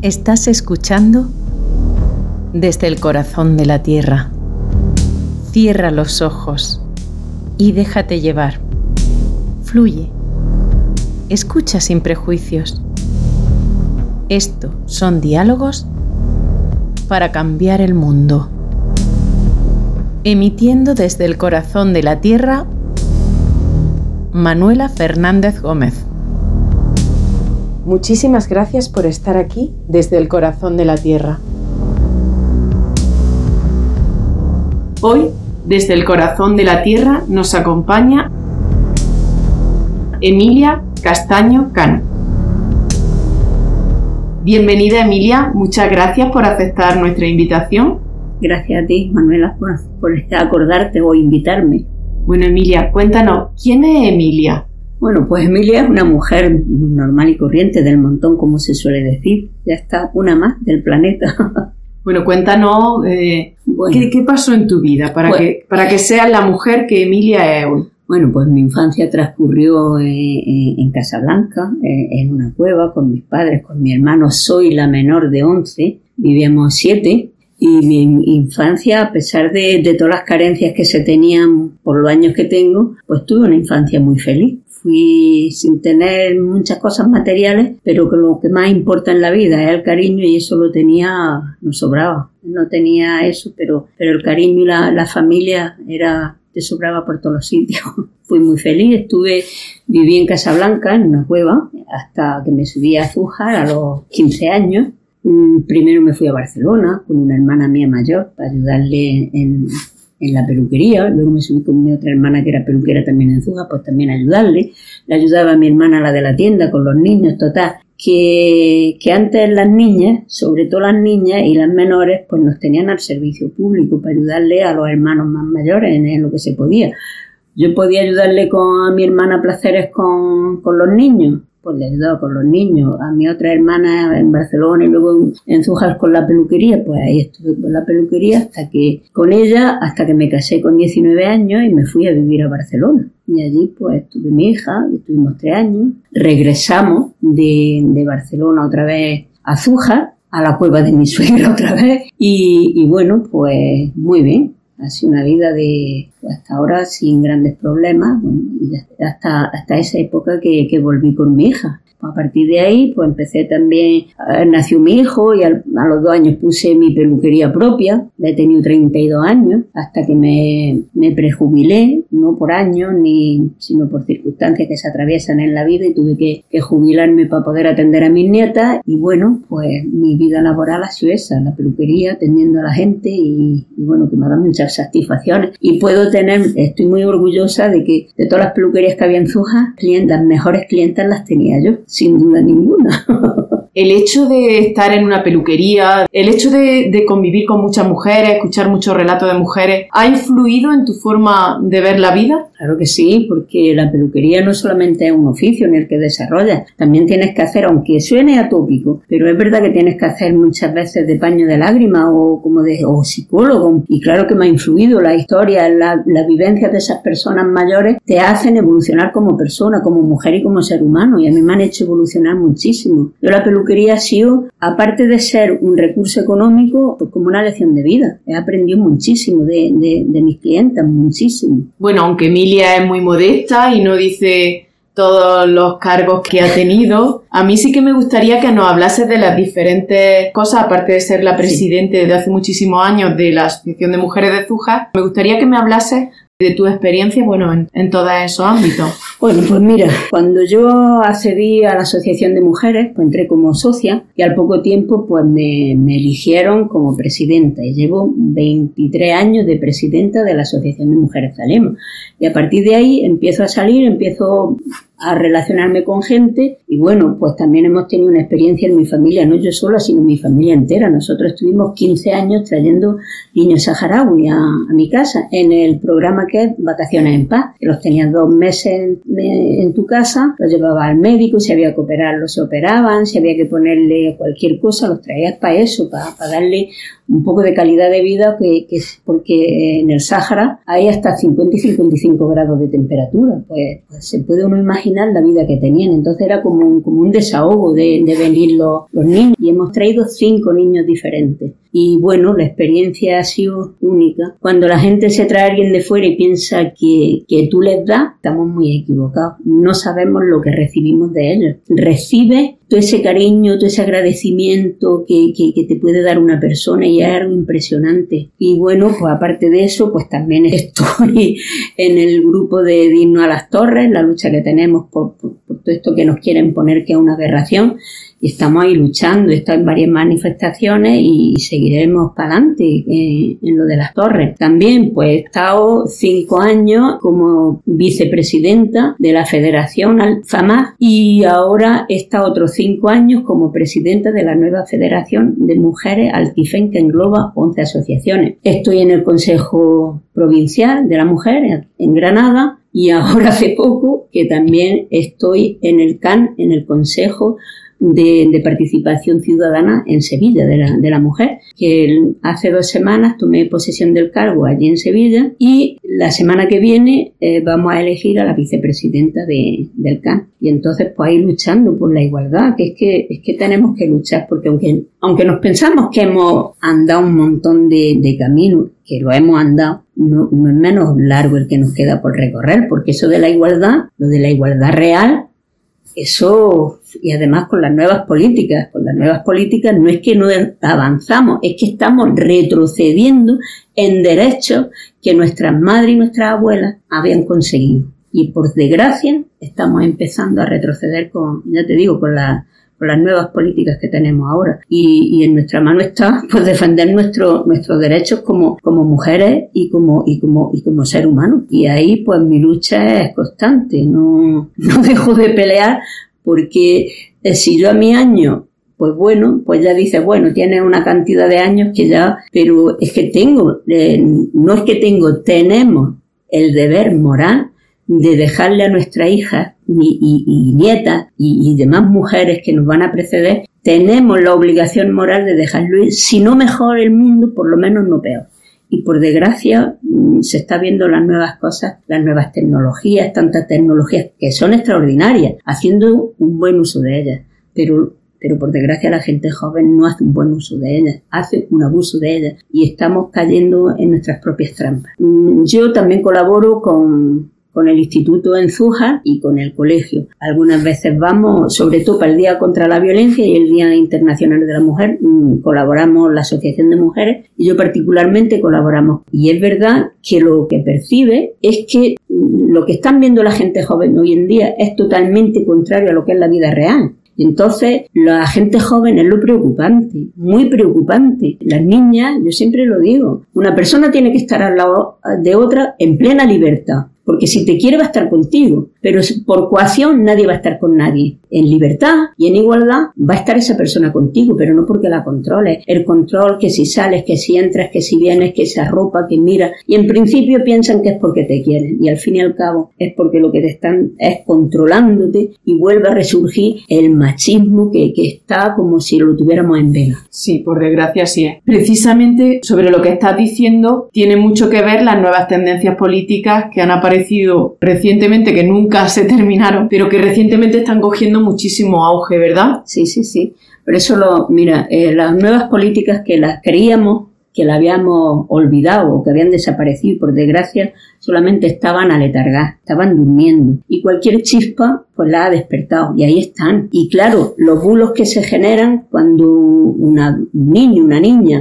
Estás escuchando Desde el Corazón de la Tierra. Cierra los ojos y déjate llevar. Fluye. Escucha sin prejuicios. Esto son diálogos para cambiar el mundo. Emitiendo desde el corazón de la Tierra, Manuela Fernández Gómez. Muchísimas gracias por estar aquí desde el corazón de la Tierra. Hoy, desde el corazón de la Tierra, nos acompaña Emilia Castaño Cano. Bienvenida, Emilia, muchas gracias por aceptar nuestra invitación. Gracias a ti, Manuela, por acordarte o invitarme. Bueno, Emilia, cuéntanos, ¿quién es Emilia? Bueno, pues Emilia es una mujer normal y corriente del montón, como se suele decir. Ya está, una más del planeta. Bueno, cuéntanos ¿qué pasó en tu vida para que seas la mujer que Emilia es hoy? Bueno, pues mi infancia transcurrió en Casablanca, en una cueva, con mis padres, con mi hermano. Soy la menor de 11, vivíamos 7. Y mi infancia, a pesar de todas las carencias que se tenían por los años que tengo, pues tuve una infancia muy feliz. Fui sin tener muchas cosas materiales, pero que lo que más importa en la vida es el cariño, y eso lo tenía, nos sobraba. No tenía eso, pero el cariño y la familia te sobraba por todos los sitios. Fui muy feliz, viví en Casablanca, en una cueva, hasta que me subí a Zújar a los 15 años. Primero me fui a Barcelona con una hermana mía mayor para ayudarle en la peluquería. Luego me subí con mi otra hermana que era peluquera también en Zújar, pues también ayudarle. Le ayudaba a mi hermana, la de la tienda, con los niños. Total, que antes las niñas, sobre todo las niñas y las menores, pues nos tenían al servicio público para ayudarle a los hermanos más mayores en lo que se podía. Yo podía ayudarle a mi hermana a placeres con los niños. Pues le ayudaba con los niños, a mi otra hermana en Barcelona y luego en Zújar con la peluquería. Pues ahí estuve con la peluquería hasta que me casé con 19 años y me fui a vivir a Barcelona. Y allí pues tuve mi hija y estuvimos 3 años. Regresamos de Barcelona otra vez a Zújar, a la cueva de mi suegra otra vez. Y bueno, pues muy bien. Ha sido una vida hasta ahora sin grandes problemas, bueno, y hasta esa época que volví con mi hija. A partir de ahí, pues empecé también, nació mi hijo y a los 2 años puse mi peluquería propia. Ya he tenido 32 años hasta que me prejubilé, no por años, sino por circunstancias que se atraviesan en la vida, y tuve que jubilarme para poder atender a mis nietas. Y bueno, pues mi vida laboral ha sido esa, la peluquería, atendiendo a la gente y bueno, que me ha dado muchas satisfacciones. Y estoy muy orgullosa de que de todas las peluquerías que había en Zújar, las mejores clientas las tenía yo. Sin duda ninguna. El hecho de estar en una peluquería, el hecho de convivir con muchas mujeres, escuchar muchos relatos de mujeres, ¿ha influido en tu forma de ver la vida? Claro que sí, porque la peluquería no solamente es un oficio en el que desarrollas, también tienes que hacer, aunque suene atópico, pero es verdad que tienes que hacer muchas veces de paño de lágrimas o psicólogo. Y claro que me ha influido la historia, las vivencias de esas personas mayores te hacen evolucionar como persona, como mujer y como ser humano, y a mí me han hecho evolucionar muchísimo. Yo la peluquería ha sido, aparte de ser un recurso económico, pues como una lección de vida. He aprendido muchísimo de mis clientas, muchísimo. Bueno, aunque Emilia es muy modesta y no dice todos los cargos que ha tenido, a mí sí que me gustaría que nos hablases de las diferentes cosas, aparte de ser la presidenta desde hace muchísimos años de la Asociación de Mujeres de Zújar. Me gustaría que me hablases de tu experiencia, bueno, en todos esos ámbitos. Bueno, pues mira, cuando yo accedí a la Asociación de Mujeres, pues entré como socia y al poco tiempo pues me eligieron como presidenta, y llevo 23 años de presidenta de la Asociación de Mujeres Zalemos. Y a partir de ahí empiezo a relacionarme con gente, y bueno, pues también hemos tenido una experiencia en mi familia, no yo sola, sino mi familia entera. Nosotros estuvimos 15 años trayendo niños saharauis a mi casa en el programa que es Vacaciones en Paz, que los tenías 2 meses en tu casa, los llevabas al médico, si había que operarlos se operaban, si había que ponerle cualquier cosa, los traías para eso, para darle un poco de calidad de vida, porque en el Sáhara hay hasta 50 y 55 grados de temperatura. Pues se puede uno imaginar imaginar la vida que tenían. Entonces era como un desahogo de venir los niños. Y hemos traído 5 niños diferentes. Y bueno, la experiencia ha sido única. Cuando la gente se trae a alguien de fuera y piensa que tú les das, estamos muy equivocados. No sabemos lo que recibimos de ellos. Recibes todo ese cariño, todo ese agradecimiento que te puede dar una persona y es algo impresionante. Y bueno, pues aparte de eso, pues también estoy en el grupo de Digno a las Torres, la lucha que tenemos por todo esto que nos quieren poner que es una aberración. Y estamos ahí luchando, he estado en varias manifestaciones y seguiremos para adelante en lo de las torres. También pues he estado 5 años como vicepresidenta de la Federación FAMAG y ahora he estado otros 5 años como presidenta de la nueva Federación de Mujeres Altifen, que engloba 11 asociaciones. Estoy en el Consejo Provincial de la Mujer en Granada y ahora hace poco que también estoy en el CAN, en el Consejo de Participación Ciudadana en Sevilla, de la mujer, que hace 2 semanas tomé posesión del cargo allí en Sevilla y la semana que viene vamos a elegir a la vicepresidenta del CAN. Y entonces pues ahí luchando por la igualdad, que es que tenemos que luchar, porque aunque nos pensamos que hemos andado un montón de camino, que lo hemos andado, no es menos largo el que nos queda por recorrer, porque eso de la igualdad, lo de la igualdad real, eso, y además con las nuevas políticas no es que no avanzamos, es que estamos retrocediendo en derechos que nuestras madres y nuestras abuelas habían conseguido. Y por desgracia estamos empezando a retroceder con las nuevas políticas que tenemos ahora. Y en nuestra mano está pues defender nuestros derechos como mujeres y como ser humano. Y ahí pues mi lucha es constante, no dejo de pelear, porque si yo a mi año, pues bueno, pues ya dices, bueno, tienes una cantidad de años que ya, pero es que tenemos el deber moral de dejarle a nuestras hijas y nietas y demás mujeres que nos van a preceder, tenemos la obligación moral de dejarlo ir, si no mejor el mundo, por lo menos no peor. Y por desgracia se está viendo las nuevas cosas, las nuevas tecnologías, tantas tecnologías que son extraordinarias, haciendo un buen uso de ellas, pero por desgracia la gente joven no hace un buen uso de ellas, hace un abuso de ellas y estamos cayendo en nuestras propias trampas. Yo también colaboro con el Instituto en Zújar y con el colegio. Algunas veces vamos, sobre todo para el Día contra la Violencia y el Día Internacional de la Mujer, colaboramos la Asociación de Mujeres y yo particularmente colaboramos. Y es verdad que lo que percibe es que lo que están viendo la gente joven hoy en día es totalmente contrario a lo que es la vida real. Entonces, la gente joven es lo preocupante, muy preocupante. Las niñas, yo siempre lo digo, una persona tiene que estar al lado de otra en plena libertad. Porque si te quiere va a estar contigo, pero por coacción nadie va a estar con nadie. En libertad y en igualdad va a estar esa persona contigo, pero no porque la controles. El control, que si sales, que si entras, que si vienes, que se arropa, que mira. Y en principio piensan que es porque te quieren. Y al fin y al cabo es porque lo que te están es controlándote y vuelve a resurgir el machismo que está como si lo tuviéramos en vena. Sí, por desgracia sí es. Precisamente sobre lo que estás diciendo tiene mucho que ver las nuevas tendencias políticas que han aparecido recientemente, que nunca se terminaron, pero que recientemente están cogiendo muchísimo auge, ¿verdad? Sí. Por eso, las nuevas políticas que las creíamos que la habíamos olvidado o que habían desaparecido y por desgracia solamente estaban aletargadas, estaban durmiendo. Y cualquier chispa pues la ha despertado y ahí están. Y claro, los bulos que se generan cuando un niño, una niña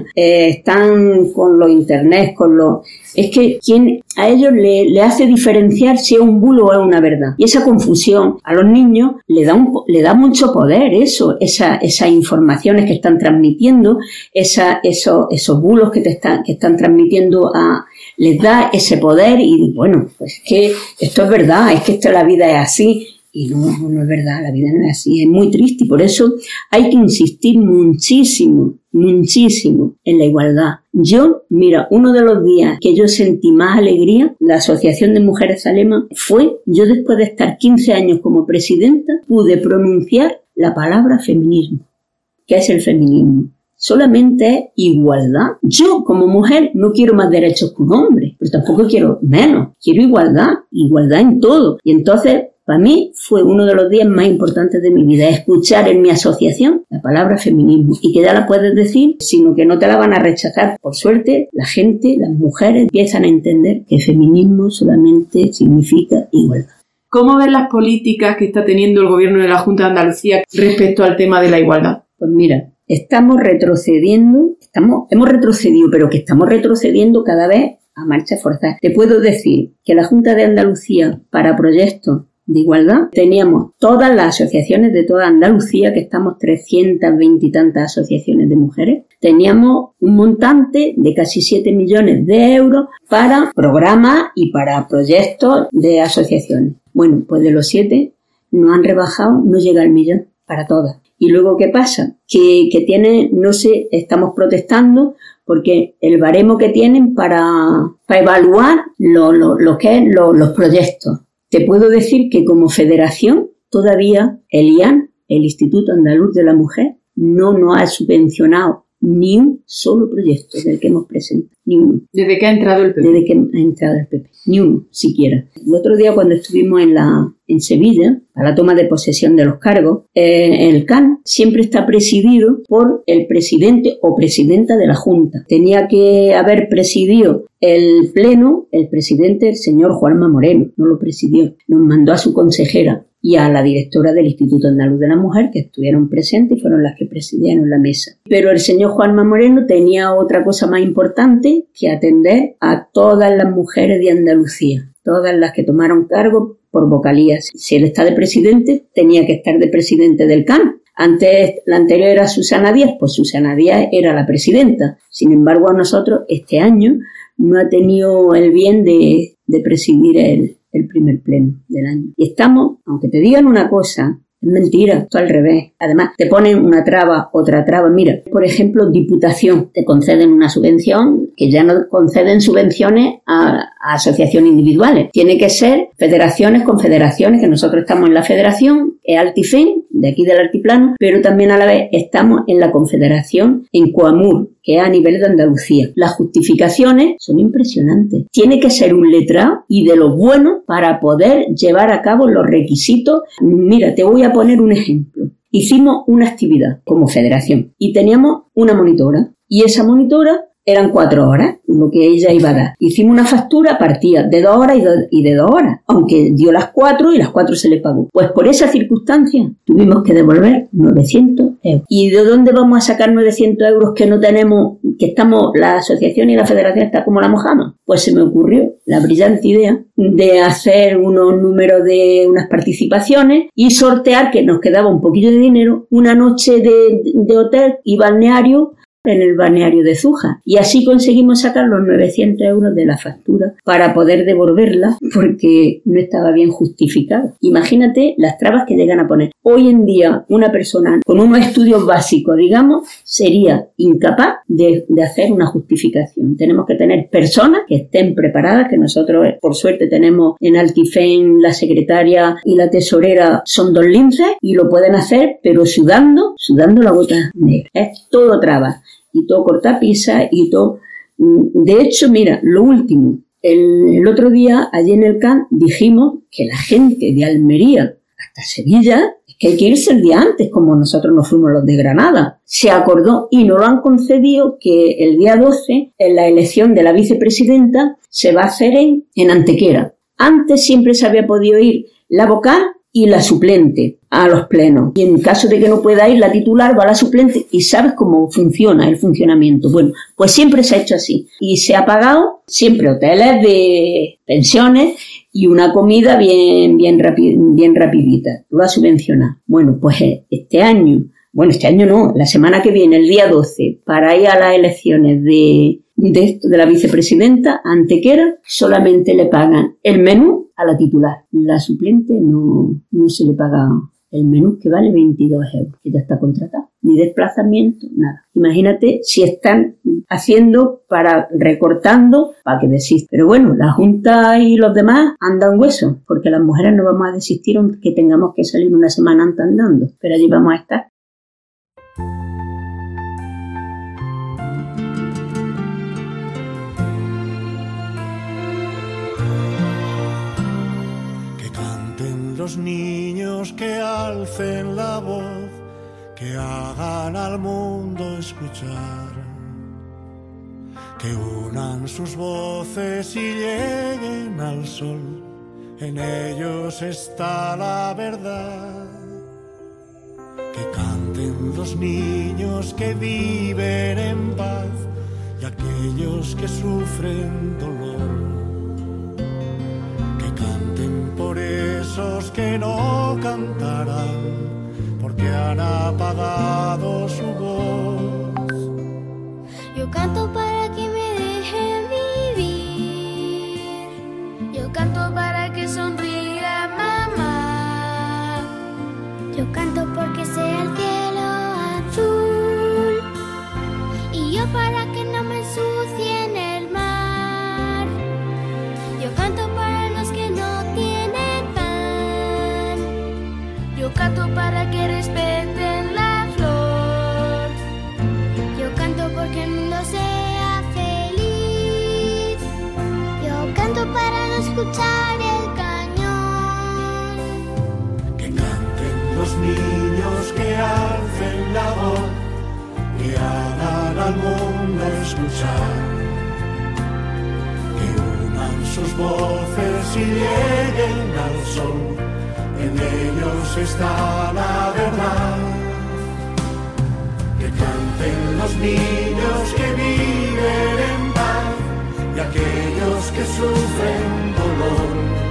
están con los internet, es que a ellos le hace diferenciar si es un bulo o es una verdad. Y esa confusión a los niños le da mucho poder esas informaciones que están transmitiendo, esos bulos que están transmitiendo les da ese poder y bueno, pues que esto es verdad, es que la vida es así. Y no es verdad, la vida no es así, es muy triste y por eso hay que insistir muchísimo en la igualdad. Uno de los días que yo sentí más alegría, la Asociación de Mujeres Zalema, yo después de estar 15 años como presidenta, pude pronunciar la palabra feminismo. ¿Qué es el feminismo? Solamente es igualdad. Yo, como mujer, no quiero más derechos que un hombre, pero tampoco quiero menos. Quiero igualdad en todo. Y entonces, Para mí fue uno de los días más importantes de mi vida, escuchar en mi asociación la palabra feminismo y que ya la puedes decir, sino que no te la van a rechazar. Por suerte, la gente, las mujeres empiezan a entender que feminismo solamente significa igualdad. ¿Cómo ves las políticas que está teniendo el gobierno de la Junta de Andalucía respecto al tema de la igualdad? Pues mira, estamos retrocediendo, hemos retrocedido, pero que estamos retrocediendo cada vez a marcha forzada. Te puedo decir que la Junta de Andalucía, para proyectos de igualdad, teníamos todas las asociaciones de toda Andalucía, que estamos 320 y tantas asociaciones de mujeres, teníamos un montante de casi 7 millones de euros para programas y para proyectos de asociaciones. Bueno, pues de los 7 nos han rebajado, no llega al millón para todas. Y luego, ¿qué pasa? Que tienen, no sé, estamos protestando porque el baremo que tienen para evaluar los proyectos. Te puedo decir que como federación todavía el IAN, el Instituto Andaluz de la Mujer, no nos ha subvencionado ni un solo proyecto del que hemos presentado. Ni uno. ¿Desde que ha entrado el PP? Desde que ha entrado el PP. Ni uno, siquiera. El otro día cuando estuvimos en Sevilla, a la toma de posesión de los cargos, el CAN siempre está presidido por el presidente o presidenta de la Junta. Tenía que haber presidido el pleno el presidente, el señor Juanma Moreno. No lo presidió. Nos mandó a su consejera y a la directora del Instituto Andaluz de la Mujer, que estuvieron presentes y fueron las que presidieron la mesa. Pero el señor Juanma Moreno tenía otra cosa más importante que atender a todas las mujeres de Andalucía, todas las que tomaron cargo por vocalías. Si él está de presidente, tenía que estar de presidente del CAN. Antes, la anterior era Susana Díaz, pues Susana Díaz era la presidenta. Sin embargo, a nosotros este año no ha tenido el bien de presidir el primer pleno del año. Y estamos, aunque te digan una cosa, es mentira, esto al revés. Además, te ponen una traba, otra traba. Mira, por ejemplo, Diputación, te conceden una subvención, que ya no conceden subvenciones a asociaciones individuales. Tiene que ser federaciones con federaciones, que nosotros estamos en la federación, es Altifen, de aquí del altiplano, pero también a la vez estamos en la confederación en Coamur, que es a nivel de Andalucía. Las justificaciones son impresionantes. Tiene que ser un letrado y de lo bueno para poder llevar a cabo los requisitos. Mira, te voy a poner un ejemplo. Hicimos una actividad como federación y teníamos una monitora y esa monitora eran 4 horas, lo que ella iba a dar. Hicimos una factura, partía de 2 horas y de 2 horas, aunque dio las 4 y las 4 se le pagó. Pues por esa circunstancia tuvimos que devolver 900 euros. ¿Y de dónde vamos a sacar 900 euros que no tenemos, que estamos, la asociación y la federación está como la mojama? Pues se me ocurrió la brillante idea de hacer unos números de unas participaciones y sortear, que nos quedaba un poquillo de dinero, una noche de hotel y balneario en el balneario de Zújar. Y así conseguimos sacar los 900 euros de la factura para poder devolverla porque no estaba bien justificada. Imagínate las trabas que llegan a poner. Hoy en día una persona con unos estudios básicos, digamos, sería incapaz de hacer una justificación. Tenemos que tener personas que estén preparadas, que nosotros por suerte tenemos en Altifen la secretaria y la tesorera son 2 linces y lo pueden hacer, pero sudando la gota negra. Es todo traba. Y todo cortapisa y todo. De hecho, mira, lo último, el otro día, allí en el CAN, dijimos que la gente de Almería hasta Sevilla, es que hay que irse el día antes, como nosotros nos fuimos los de Granada. Se acordó y nos lo han concedido que el día 12, en la elección de la vicepresidenta, se va a hacer en Antequera. Antes siempre se había podido ir la vocal y la suplente a los plenos. Y en caso de que no pueda ir la titular, va a la suplente y sabes cómo funciona el funcionamiento. Bueno, pues siempre se ha hecho así. Y se ha pagado siempre hoteles de pensiones y una comida bien rapidita. Lo ha subvencionado. Bueno, pues este año no, la semana que viene, el día 12, para ir a las elecciones de la vicepresidenta, Antequera, solamente le pagan el menú a la titular. La suplente no se le paga el menú, que vale 22 euros, que ya está contratada. Ni desplazamiento, nada. Imagínate si están haciendo recortando para que desistan. Pero bueno, la Junta y los demás andan huesos, porque las mujeres no vamos a desistir aunque tengamos que salir una semana antes andando. Pero allí vamos a estar. los niños que alcen la voz, que hagan al mundo escuchar, que unan sus voces y lleguen al sol. En ellos está la verdad. Que canten los niños que viven en paz y aquellos que sufren dolor. Que canten por esos que no cantarán porque han apagado su voz. Yo canto para que me dejen vivir. Yo canto para que sonría mamá. Yo canto porque sea el cielo azul. Y yo para que no me ensucien el mar. Yo canto para los que no tienen pan. Yo canto para que respeten la flor. Yo canto porque el mundo sea feliz. Yo canto para no escuchar el cañón. Que canten los niños que alcen la voz, que hagan al mundo escuchar, que unan sus voces y lleguen al sol. En ellos está la verdad. Que canten los niños que viven en paz y aquellos que sufren dolor.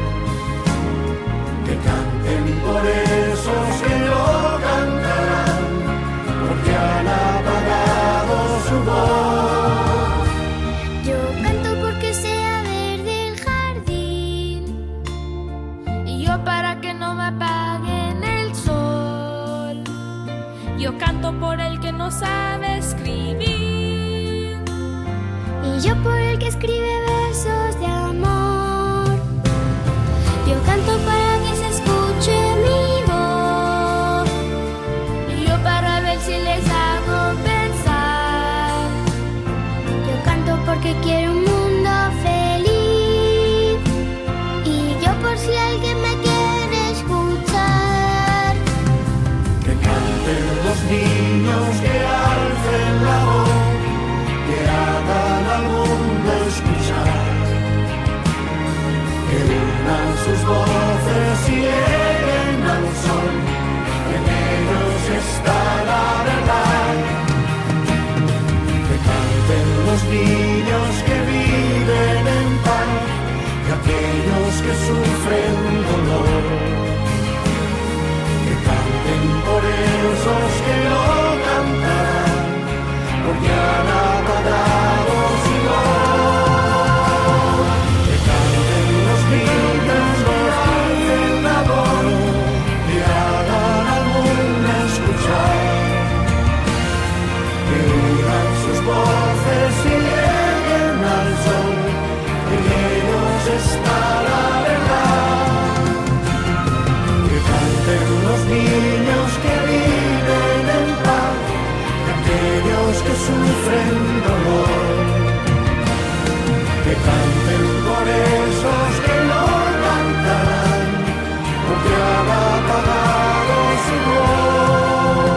Que canten por esos que no cantarán porque han apagado su voz. Yo canto porque sea verde el jardín. Y yo para que no me apaguen el sol. Yo canto por el que no sabe escribir. Y yo por el que escribe versos de amor. Yo canto para que se escuche mi voz. Y yo para ver si les hago pensar. Yo canto porque quiero un mundo feliz. Y yo por si alguien me quiere escuchar. Que canten los niños que alcen la voz, que hagan al mundo escuchar, que unan sus voces y lleguen al sol. En ellos está la verdad. Que canten los niños que viven en paz y aquellos que sufren dolor. Que canten por esos que no cantarán porque han apagado su voz. Que canten los niños que alcen la voz, que hagan al mundo escuchar, que unan sus voces y lleguen al sol. En ellos está la verdad. Que canten los niños que viven en paz y aquellos que sufren dolor. Que canten por esos que no cantarán porque han apagado su voz.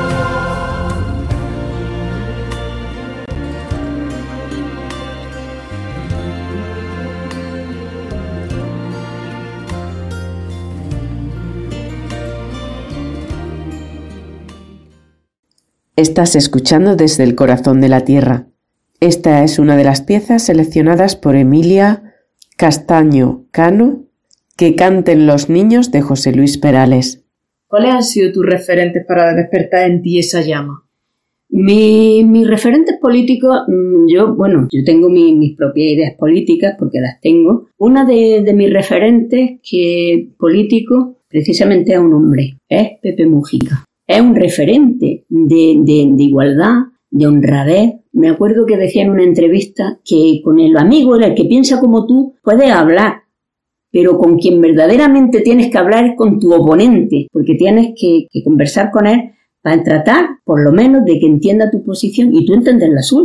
Estás escuchando Desde el Corazón de la Tierra. Esta es una de las piezas seleccionadas por Emilia Castaño Cano, Que canten los niños, de José Luis Perales. ¿Cuáles han sido tus referentes para despertar en ti esa llama? Mis referentes políticos, yo tengo mis propias ideas políticas porque las tengo. Una de mis referentes políticos precisamente es un hombre, es Pepe Mujica. Es un referente de igualdad, de honradez. Me acuerdo que decía en una entrevista que con el amigo, el que piensa como tú, puedes hablar, pero con quien verdaderamente tienes que hablar es con tu oponente, porque tienes que conversar con él para tratar, por lo menos, de que entienda tu posición y tú entender la suya.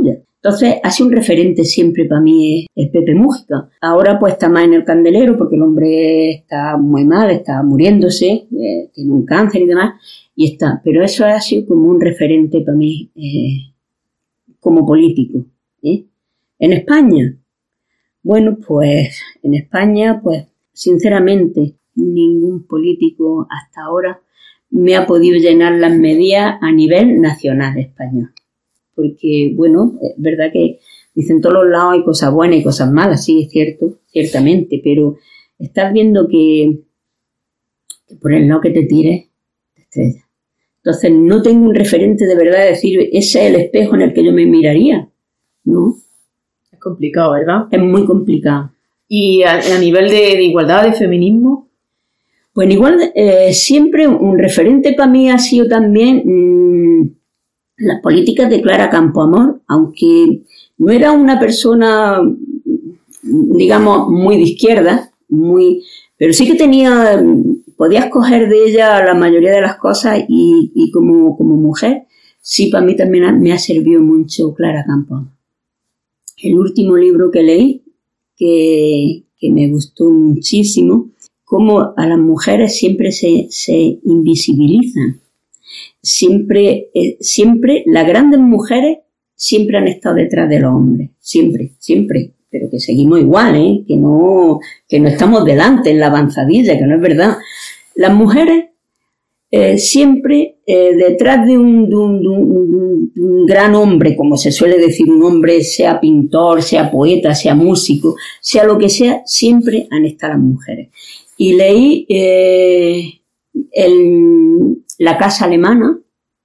Entonces, ha sido un referente siempre para mí es Pepe Mújica. Ahora pues está más en el candelero porque el hombre está muy mal, está muriéndose, tiene un cáncer y demás, y está. Pero eso ha sido como un referente para mí como político. En España, bueno, pues en España, pues sinceramente, ningún político hasta ahora me ha podido llenar las medias a nivel nacional español. Porque, bueno, es verdad que dicen en todos los lados hay cosas buenas y cosas malas, sí, es cierto, ciertamente, pero estás viendo que por el lado que te tires, te estrellas. Entonces, no tengo un referente de verdad de decir, ese es el espejo en el que yo me miraría, ¿no? Es complicado, ¿verdad? Es muy complicado. ¿Y a nivel de igualdad, de feminismo? Pues igual, siempre un referente para mí ha sido también las políticas de Clara Campoamor, aunque no era una persona, digamos, muy de izquierda, pero sí que podías coger de ella la mayoría de las cosas y como mujer, sí, para mí también me ha servido mucho Clara Campoamor. El último libro que leí, que me gustó muchísimo, cómo a las mujeres siempre se invisibilizan. Siempre, las grandes mujeres siempre han estado detrás de los hombres. Siempre. Pero que seguimos igual, que no estamos delante en la avanzadilla, que no es verdad. Las mujeres siempre detrás de un gran hombre, como se suele decir, un hombre, sea pintor, sea poeta, sea músico, sea lo que sea, siempre han estado las mujeres. Y leí La casa alemana,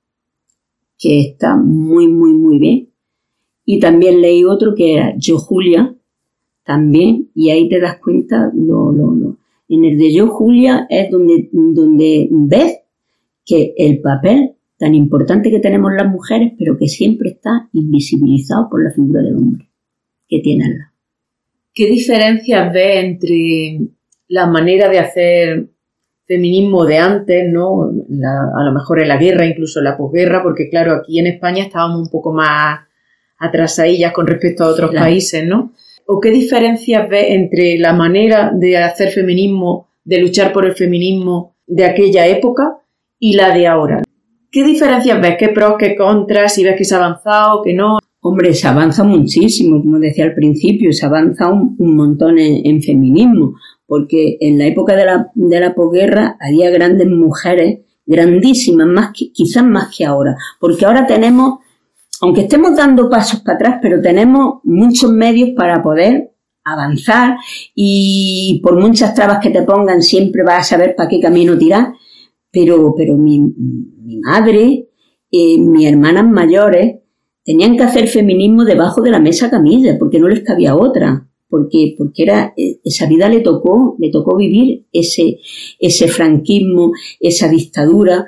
que está muy, muy, muy bien. Y también leí otro que era Yo, Julia, también, y ahí te das cuenta, en el de Yo, Julia es donde ves que el papel tan importante que tenemos las mujeres, pero que siempre está invisibilizado por la figura del hombre que tiene al lado. ¿Qué diferencias ves entre la manera de hacer feminismo de antes, ¿no? A lo mejor en la guerra, incluso en la posguerra, porque claro, aquí en España estábamos un poco más atrasadillas con respecto a otros países, ¿no? ¿O qué diferencias ves entre la manera de hacer feminismo, de luchar por el feminismo de aquella época y la de ahora? ¿Qué diferencias ves? ¿Qué pros, qué contras? Si ves que se ha avanzado, que no. Hombre, se avanza muchísimo, como decía al principio, se avanza un montón en feminismo, porque en la época de la posguerra había grandes mujeres, grandísimas, quizás más que ahora, porque ahora tenemos, aunque estemos dando pasos para atrás, pero tenemos muchos medios para poder avanzar y por muchas trabas que te pongan siempre vas a saber para qué camino tirar, pero mi madre, mis hermanas mayores, tenían que hacer feminismo debajo de la mesa camilla, porque no les cabía otra. Porque era esa vida le tocó vivir ese franquismo, esa dictadura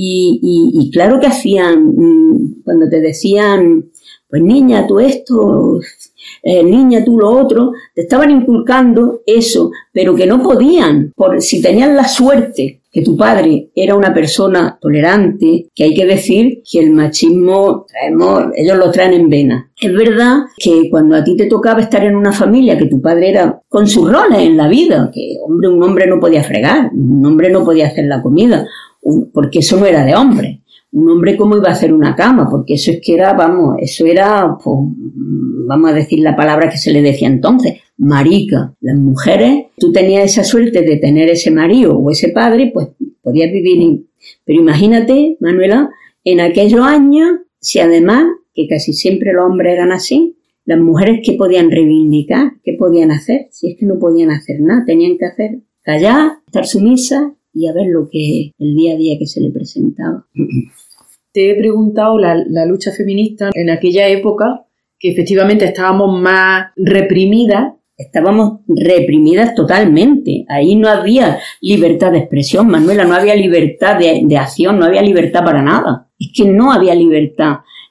y claro que hacían cuando te decían pues niña tú esto, niña tú lo otro, te estaban inculcando eso, pero que no podían, si tenían la suerte que tu padre era una persona tolerante, que hay que decir que el machismo ellos lo traen en vena. Es verdad que cuando a ti te tocaba estar en una familia, que tu padre era con sus roles en la vida, que un hombre no podía fregar, un hombre no podía hacer la comida, porque eso no era de hombre. Un hombre cómo iba a hacer una cama, porque eso es que era, pues, vamos a decir la palabra que se le decía entonces, marica. Las mujeres, tú tenías esa suerte de tener ese marido o ese padre, pues podías vivir. Pero imagínate, Manuela, en aquellos años, si además, que casi siempre los hombres eran así, las mujeres ¿qué podían reivindicar? ¿Qué podían hacer? Si es que no podían hacer nada, tenían que hacer callar, estar sumisas y a ver lo que el día a día que se le presentaba. Te he preguntado la lucha feminista en aquella época, que efectivamente estábamos más reprimidas. Estábamos reprimidas totalmente. Ahí no había libertad de expresión, Manuela, no había libertad de acción, no había libertad para nada. Es que no había libertad.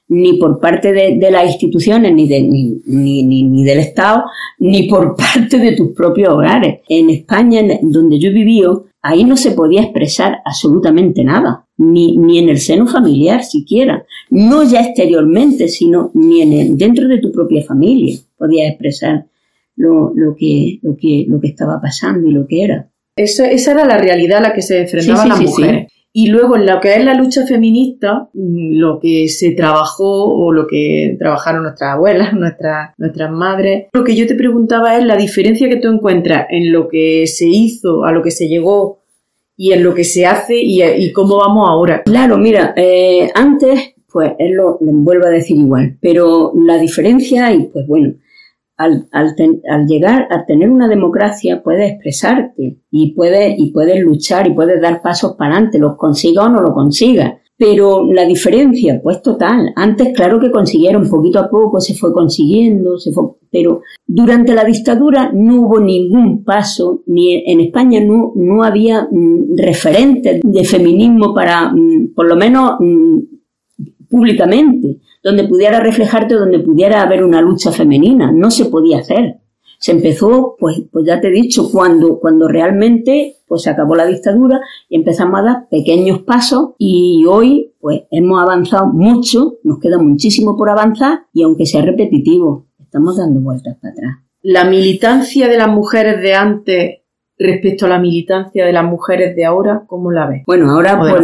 ni por parte de las instituciones, ni del Estado, ni por parte de tus propios hogares. En España, donde yo he vivido, ahí no se podía expresar absolutamente nada, ni en el seno familiar siquiera, no ya exteriormente, sino ni dentro de tu propia familia podías expresar lo que estaba pasando y lo que era. Esa era la realidad a la que se enfrentaban las mujeres. Sí. Y luego en lo que es la lucha feminista, lo que se trabajó o lo que trabajaron nuestras abuelas, nuestras madres, lo que yo te preguntaba es la diferencia que tú encuentras en lo que se hizo, a lo que se llegó y en lo que se hace y cómo vamos ahora. Claro, mira, antes, pues él lo vuelvo a decir igual, pero la diferencia y pues bueno, al llegar a tener una democracia puedes expresarte y puedes luchar y puedes dar pasos para adelante, los consigas o no lo consigas. Pero la diferencia, pues total. Antes, claro que consiguieron poquito a poco, se fue consiguiendo, pero durante la dictadura no hubo ningún paso, ni en España no había referentes de feminismo para, por lo menos públicamente, donde pudiera reflejarte, donde pudiera haber una lucha femenina. No se podía hacer. Se empezó, pues ya te he dicho, cuando realmente pues se acabó la dictadura y empezamos a dar pequeños pasos y hoy pues hemos avanzado mucho, nos queda muchísimo por avanzar y aunque sea repetitivo, estamos dando vueltas para atrás. La militancia de las mujeres de antes respecto a la militancia de las mujeres de ahora, ¿cómo la ves? Bueno, ahora pues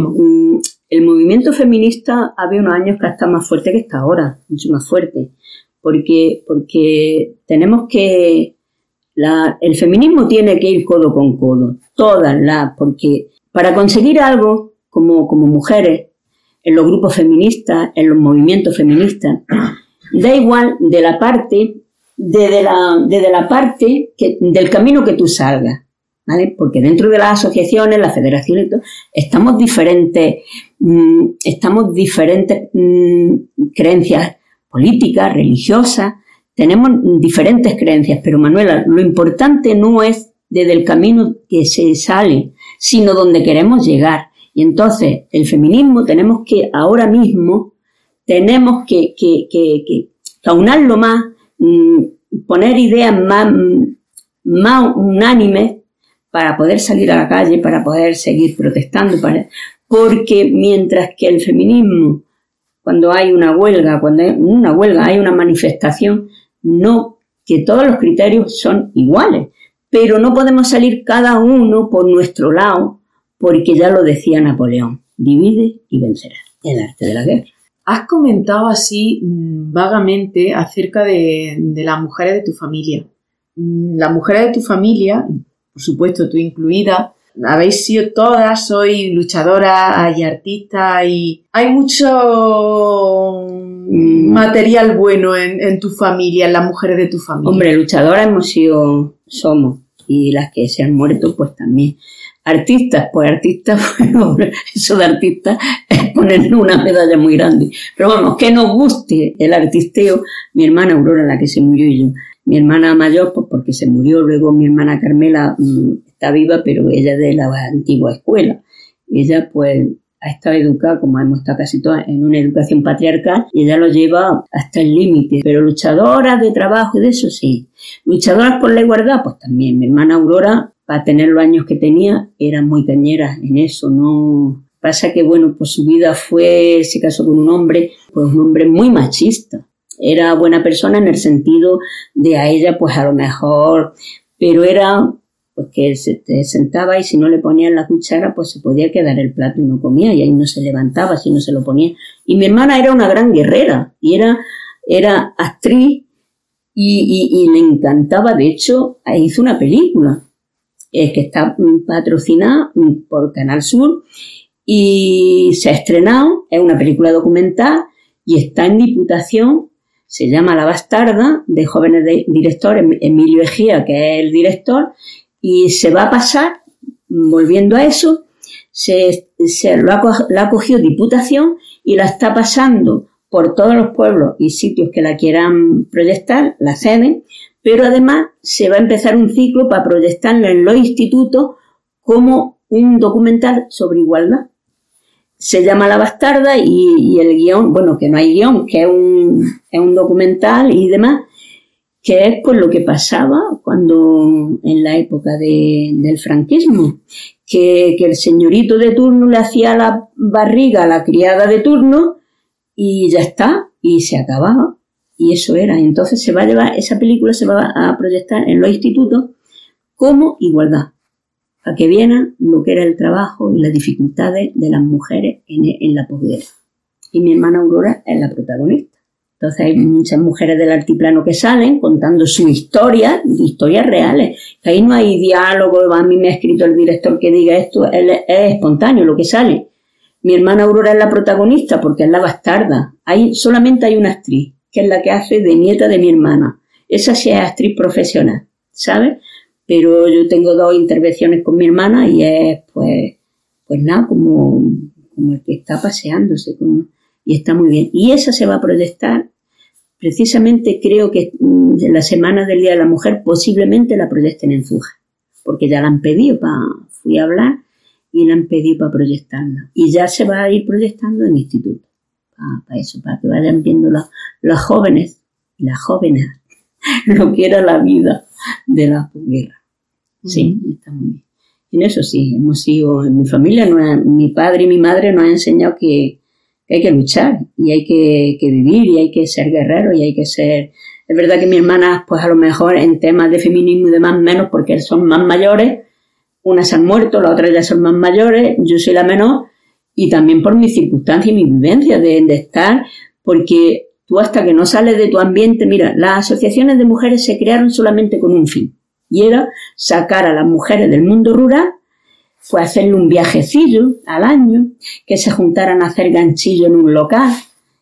el movimiento feminista había unos años que está más fuerte que está ahora, mucho más fuerte. Porque tenemos que... el feminismo tiene que ir codo con codo, porque para conseguir algo como mujeres, en los grupos feministas, en los movimientos feministas, da igual de la parte, desde la parte del camino que tú salgas, ¿vale? Porque dentro de las asociaciones, las federaciones, estamos diferentes creencias políticas, religiosas, tenemos diferentes creencias, pero Manuela, lo importante no es desde el camino que se sale, sino donde queremos llegar. Y entonces, el feminismo tenemos que, ahora mismo, tenemos que aunarlo más, poner ideas más unánimes para poder salir a la calle, para poder seguir protestando, porque mientras que el feminismo, cuando hay una huelga, hay una manifestación, no, que todos los criterios son iguales, pero no podemos salir cada uno por nuestro lado, porque ya lo decía Napoleón, divide y vencerás, el arte de la guerra. Has comentado así vagamente acerca de las mujeres de tu familia. Las mujeres de tu familia, por supuesto tú incluida, habéis sido todas, sois luchadoras y artistas y hay mucho material bueno en tu familia, en las mujeres de tu familia. Hombre, luchadoras somos y las que se han muerto pues también. Artistas, bueno, eso de artistas es ponerle una medalla muy grande. Pero vamos, que nos guste el artisteo. Mi hermana Aurora, la que se murió, y yo. Mi hermana mayor, pues porque se murió. Luego mi hermana Carmela está viva, pero ella de la antigua escuela. Ella, pues, ha estado educada, como hemos estado casi todas, en una educación patriarcal, y ella lo lleva hasta el límite. Pero luchadoras de trabajo y de eso, sí. Luchadoras por la igualdad, pues también. Mi hermana Aurora, para tener los años que tenía, era muy cañera en eso, no... Pasa que, bueno, pues su vida se casó con un hombre muy machista. Era buena persona en el sentido de a ella, pues a lo mejor, pero era pues que se sentaba y si no le ponían la cuchara, pues se podía quedar el plato y no comía, y ahí no se levantaba si no se lo ponía. Y mi hermana era una gran guerrera, y era actriz, y le encantaba. De hecho, hizo una película que está patrocinada por Canal Sur, y se ha estrenado, es una película documental, y está en Diputación. Se llama La Bastarda, de jóvenes directores, Emilio Egea, que es el director, y se va a pasar, volviendo a eso, la ha cogido Diputación y la está pasando por todos los pueblos y sitios que la quieran proyectar, la ceden, pero además se va a empezar un ciclo para proyectarla en los institutos como un documental sobre igualdad. se llama La Bastarda y el guión, bueno, que no hay guión, que es un documental y demás, que es pues lo que pasaba cuando en la época del franquismo, que el señorito de turno le hacía la barriga a la criada de turno y ya está, y se acababa, y eso era. Entonces esa película se va a proyectar en los institutos como igualdad, para que vieran lo que era el trabajo y las dificultades de las mujeres en la posguerra. Y mi hermana Aurora es la protagonista. Entonces hay muchas mujeres del altiplano que salen contando su historia, historias reales. Ahí no hay diálogo, a mí me ha escrito el director que diga esto, es espontáneo lo que sale. Mi hermana Aurora es la protagonista porque es la bastarda. Solamente hay una actriz, que es la que hace de nieta de mi hermana. Esa sí es actriz profesional, ¿sabes? Pero yo tengo 2 intervenciones con mi hermana y es, pues nada, como el que está paseándose. Y está muy bien. Y esa se va a proyectar, precisamente creo que en la semana del Día de la Mujer posiblemente la proyecten en Zújar, porque ya la han pedido, fui a hablar y la han pedido para proyectarla. Y ya se va a ir proyectando en instituto, para eso, para que vayan viendo las jóvenes y las jóvenes lo que era la vida de la posguerra. Sí, está muy bien. Y en eso sí, hemos sido, en mi familia, mi padre y mi madre nos han enseñado que hay que luchar y hay que vivir y hay que ser guerrero y hay que ser... Es verdad que mi hermana, pues a lo mejor en temas de feminismo y demás menos porque son más mayores, unas se han muerto, las otras ya son más mayores, yo soy la menor y también por mis circunstancias y mi vivencia de estar, porque tú hasta que no sales de tu ambiente, mira, las asociaciones de mujeres se crearon solamente con un fin y era sacar a las mujeres del mundo rural, pues hacerle un viajecillo al año, que se juntaran a hacer ganchillo en un local.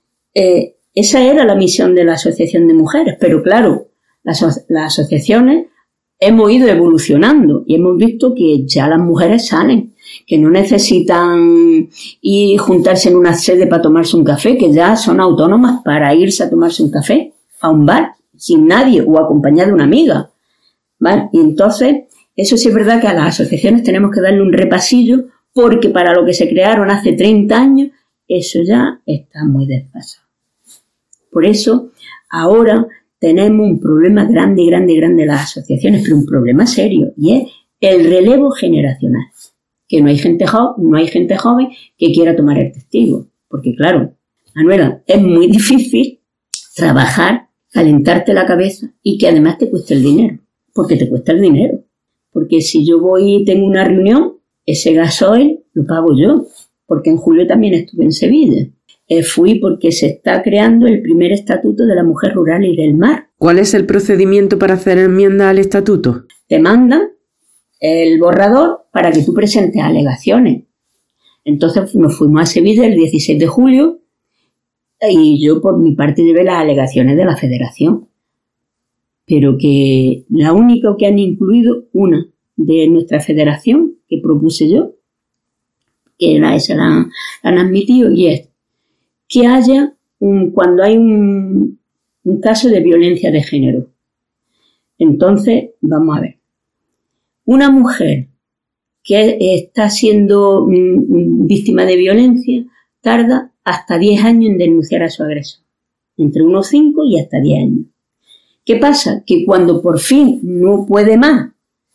Esa era la misión de la Asociación de Mujeres, pero claro, las asociaciones hemos ido evolucionando y hemos visto que ya las mujeres salen, que no necesitan ir juntarse en una sede para tomarse un café, que ya son autónomas para irse a tomarse un café a un bar sin nadie o acompañada de una amiga, ¿vale? Y entonces, eso sí es verdad que a las asociaciones tenemos que darle un repasillo porque para lo que se crearon hace 30 años, eso ya está muy desfasado. Por eso, ahora tenemos un problema grande las asociaciones, pero un problema serio, y es el relevo generacional. Que no hay gente joven que quiera tomar el testigo. Porque claro, Manuela, es muy difícil trabajar, calentarte la cabeza y que además te cueste el dinero. Porque te cuesta el dinero. Porque si yo voy y tengo una reunión, ese gasoil lo pago yo. Porque en julio también estuve en Sevilla. Fui porque se está creando el primer estatuto de la mujer rural y del mar. ¿Cuál es el procedimiento para hacer enmienda al estatuto? Te mandan el borrador para que tú presentes alegaciones. Entonces nos fuimos a Sevilla el 16 de julio y yo por mi parte llevé las alegaciones de la Federación. Pero que la única que han incluido, una de nuestra federación, que propuse yo, que era esa, la han admitido, y es que haya cuando hay un caso de violencia de género. Entonces, vamos a ver. Una mujer que está siendo víctima de violencia tarda hasta 10 años en denunciar a su agresor. Entre unos 5 y hasta 10 años. ¿Qué pasa? Que cuando por fin no puede más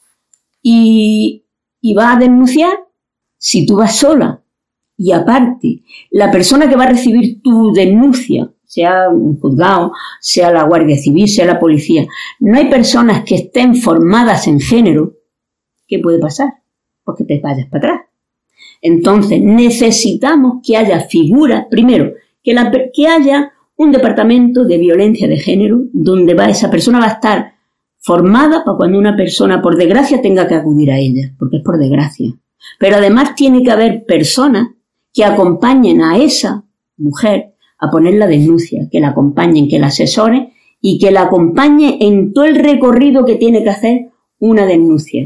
y va a denunciar, si tú vas sola y aparte la persona que va a recibir tu denuncia, sea un juzgado, sea la Guardia Civil, sea la policía, no hay personas que estén formadas en género, ¿qué puede pasar? Pues que te vayas para atrás. Entonces necesitamos que haya figuras, primero, que haya un departamento de violencia de género donde esa persona va a estar formada para cuando una persona por desgracia tenga que acudir a ella, porque es por desgracia. Pero además tiene que haber personas que acompañen a esa mujer a poner la denuncia, que la acompañen, que la asesoren y que la acompañe en todo el recorrido que tiene que hacer una denuncia.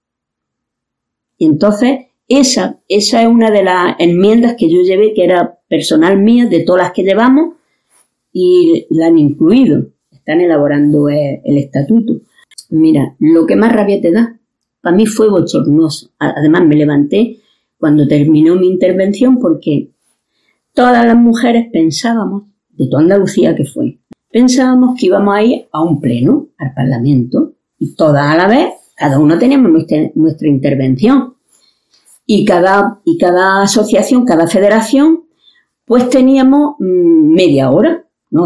Y entonces esa es una de las enmiendas que yo llevé, que era personal mía, de todas las que llevamos, y la han incluido. Están elaborando el estatuto. Mira, lo que más rabia te da, para mí fue bochornoso. Además me levanté cuando terminó mi intervención, porque todas las mujeres pensábamos, de toda Andalucía que fue, pensábamos que íbamos a ir a un pleno, al Parlamento, y todas a la vez, cada una teníamos nuestra intervención. Y cada asociación, cada federación, pues teníamos media hora,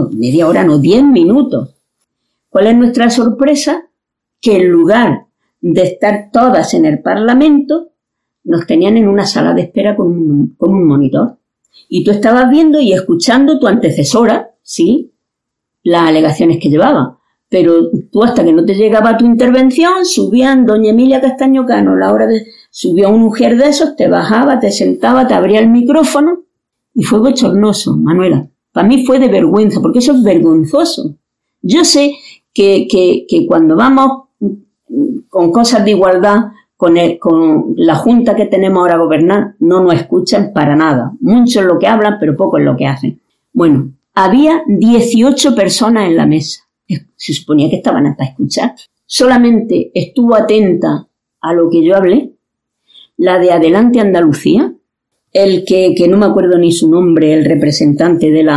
10 minutos. ¿Cuál es nuestra sorpresa? Que en lugar de estar todas en el Parlamento, nos tenían en una sala de espera con un monitor. Y tú estabas viendo y escuchando tu antecesora, ¿sí?, las alegaciones que llevaba. Pero tú, hasta que no te llegaba tu intervención, subían doña Emilia Castaño Cano, subía un mujer de esos, te bajaba, te sentaba, te abría el micrófono, y fue bochornoso, Manuela. Para mí fue de vergüenza, porque eso es vergonzoso. Yo sé que cuando vamos con cosas de igualdad, con la Junta que tenemos ahora a gobernar, no nos escuchan para nada. Mucho es lo que hablan, pero poco es lo que hacen. Bueno, había 18 personas en la mesa. Se suponía que estaban hasta escuchar. Solamente estuvo atenta a lo que yo hablé la de Adelante Andalucía, el que no me acuerdo ni su nombre, el representante de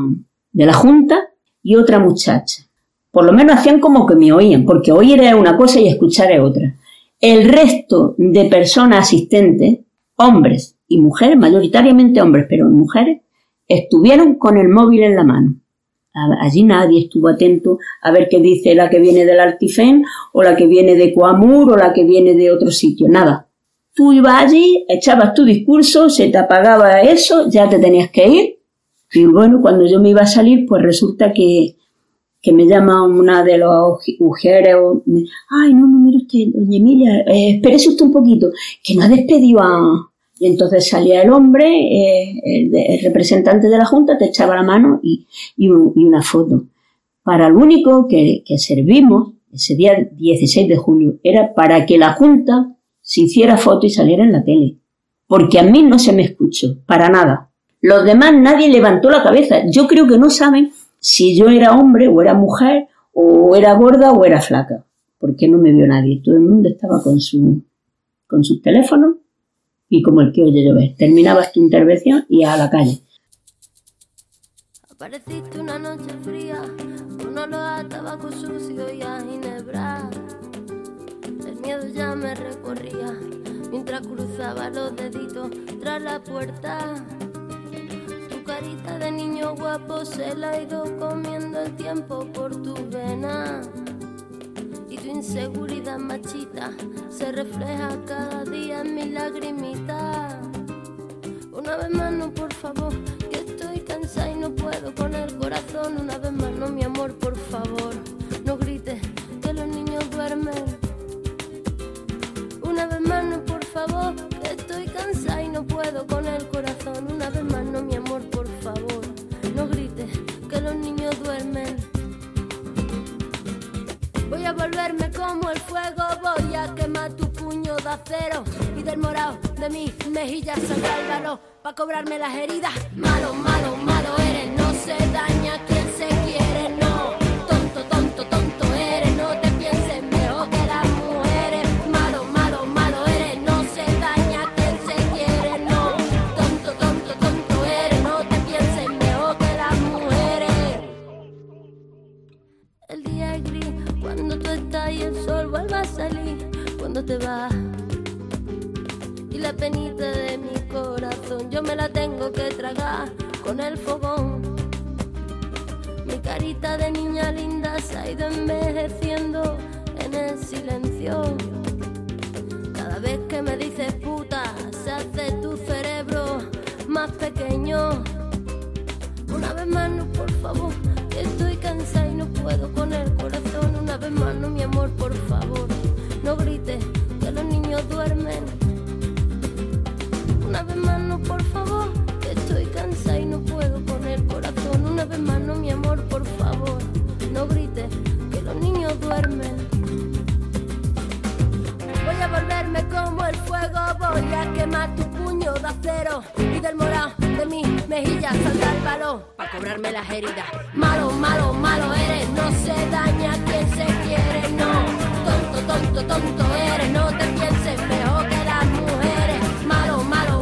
la Junta, y otra muchacha. Por lo menos hacían como que me oían, porque oír era una cosa y escuchar es otra. El resto de personas asistentes, hombres y mujeres, mayoritariamente hombres, pero mujeres, estuvieron con el móvil en la mano. Allí nadie estuvo atento a ver qué dice la que viene del Altifén, o la que viene de Coamur, o la que viene de otro sitio, nada. Tú ibas allí, echabas tu discurso, se te apagaba eso, ya te tenías que ir. Y bueno, cuando yo me iba a salir, pues resulta que me llama una de los mujeres, ay, no, mire usted, doña Emilia, espérese usted un poquito, que no ha despedido a... Y entonces salía el hombre, el representante de la Junta, te echaba la mano y una foto. Para lo único que servimos ese día 16 de julio era para que la Junta se hiciera foto y saliera en la tele. Porque a mí no se me escuchó, para nada. Los demás nadie levantó la cabeza. Yo creo que no saben si yo era hombre o era mujer, o era gorda o era flaca. Porque no me vio nadie. Todo el mundo estaba con sus teléfonos. Y como el que oye llover, terminabas tu intervención y a la calle. Apareciste una noche fría, con olor a tabaco sucio y a ginebra. El miedo ya me recorría, mientras cruzaba los deditos tras la puerta. Tu carita de niño guapo se la ha ido comiendo el tiempo por tu vena. Y tu inseguridad machita se refleja cada día en mis lagrimitas. Una vez más no, por favor, que estoy cansada y no puedo con el corazón. Una vez más no, mi amor, por favor, no grites que los niños duermen. Una vez más no, por favor, que estoy cansada y no puedo con el corazón. Una vez más no, mi amor, por favor, no grites que los niños duermen. Voy a volverme como el fuego, voy a quemar tu puño de acero, y del morado de mis mejillas saldrá el valor pa' cobrarme las heridas. Malo, malo, malo eres, no se daña quien se quiere, no. Tonto, tonto, tonto eres, no te pienses mejor que las mujeres. Malo, malo, malo eres, no se daña quien se quiere, no. Tonto, tonto, tonto eres, no te pienses mejor que las mujeres. El día es gris cuando tú estás y el sol vuelve a salir cuando te vas. Y la penita de mi corazón yo me la tengo que tragar con el fogón. Mi carita de niña linda se ha ido envejeciendo en el silencio. Cada vez que me dices puta se hace tu cerebro más pequeño. Una vez más no, por favor, que estoy cansada y no puedo con el corazón. Una vez más no, mi amor, por favor, no grites que los niños duermen. Una vez más no, por favor, que estoy cansada y no puedo con el corazón. Una vez más no, mi amor, por favor, no grites que los niños duermen. Voy a volverme como el fuego, voy a quemar tu puño de acero, y del morado de mis mejillas saldrá el valor pa' cobrarme las heridas. Malo, malo, malo eres, no se daña quien se quiere, no. Tonto, tonto, tonto eres, no te pienses mejor que las mujeres. Malo, malo,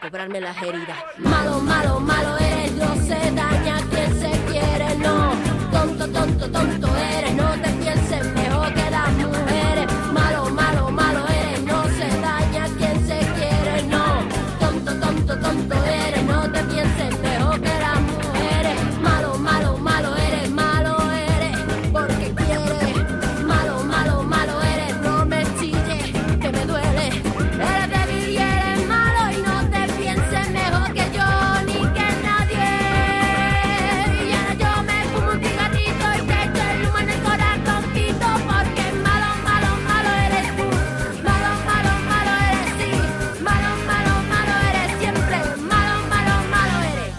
cobrarme las heridas. Malo, malo, malo eres, no se daña quien se quiere, no. Tonto, tonto, tonto eres, no te pienses mejor que las mujeres. Malo, malo, malo eres, no se daña quien se quiere, no. Tonto, tonto, tonto eres, no te pienses mejor que las mujeres. Malo, malo, malo eres, porque quieres. Malo, malo, malo eres, no me chilles, que me duele. Eres débil y eres malo y no te pienses mejor que yo ni que nadie. Y ahora yo me fumo un cigarrito y te echo el humo en el corazoncito, porque malo, malo, malo eres tú. Malo, malo, malo eres sí. Malo, malo, malo eres siempre. Malo, malo, malo eres.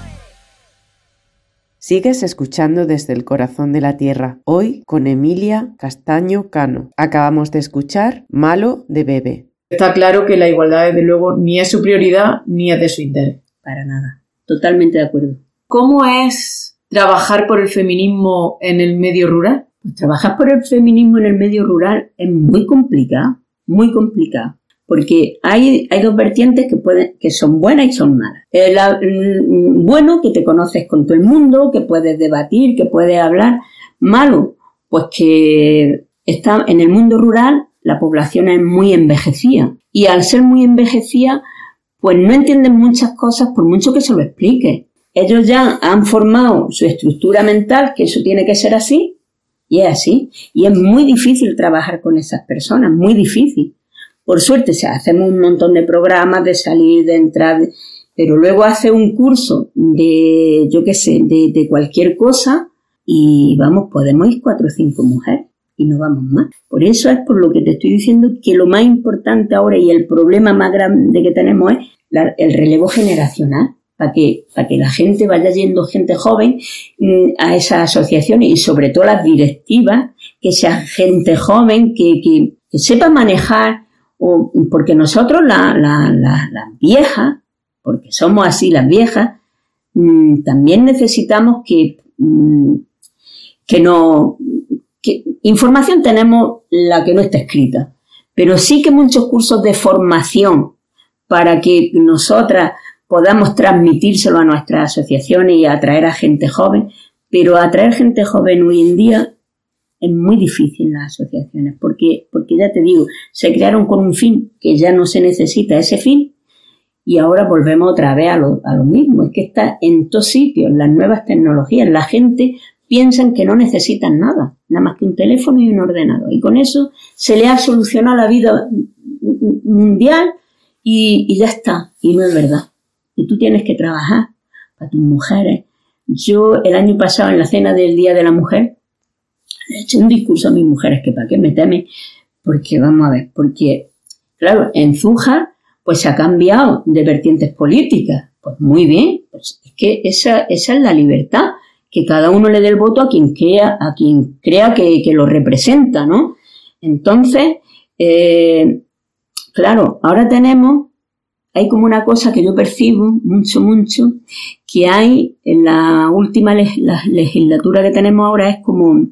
Sigues escuchando Desde el Corazón de la Tierra, hoy con Emilia Castaño Cano. Acabamos de escuchar Malo de Bebe. Está claro que la igualdad, desde luego, ni es su prioridad ni es de su interés. Para nada. Totalmente de acuerdo. ¿Cómo es trabajar por el feminismo en el medio rural? Pues trabajar por el feminismo en el medio rural es muy complicado, porque hay dos vertientes que son buenas y son malas. Bueno, que te conoces con todo el mundo, que puedes debatir, que puedes hablar. Malo, pues que está en el mundo rural la población es muy envejecida, y al ser muy envejecida pues no entienden muchas cosas por mucho que se lo explique. Ellos ya han formado su estructura mental, que eso tiene que ser así, y es así. Y es muy difícil trabajar con esas personas, muy difícil. Por suerte, hacemos un montón de programas de salir, de entrar, pero luego hace un curso de, yo qué sé, de cualquier cosa y vamos, podemos ir 4 o 5 mujeres y no vamos más. Por eso es por lo que te estoy diciendo que lo más importante ahora y el problema más grande que tenemos es el relevo generacional, para que la gente vaya yendo, gente joven, a esas asociaciones y sobre todo las directivas, que sea gente joven que sepa manejar, porque nosotros las viejas, porque somos así las viejas, también necesitamos que información tenemos la que no está escrita, pero sí que muchos cursos de formación para que nosotras podamos transmitírselo a nuestras asociaciones y atraer a gente joven, pero atraer gente joven hoy en día es muy difícil en las asociaciones, porque ya te digo, se crearon con un fin que ya no se necesita ese fin y ahora volvemos otra vez a lo mismo. Es que está en todos sitios, las nuevas tecnologías, la gente piensa que no necesitan nada más que un teléfono y un ordenador, y con eso se le ha solucionado la vida mundial y ya está, y no es verdad. Y tú tienes que trabajar para tus mujeres. Yo el año pasado en la cena del Día de la Mujer le eché un discurso a mis mujeres que para qué me temen, porque vamos a ver, porque claro, en Zújar pues se ha cambiado de vertientes políticas, pues muy bien, pues es que esa es la libertad, que cada uno le dé el voto a quien crea que lo representa, ¿no? Entonces, claro, ahora hay como una cosa que yo percibo mucho, que hay en la última legislatura que tenemos ahora, es como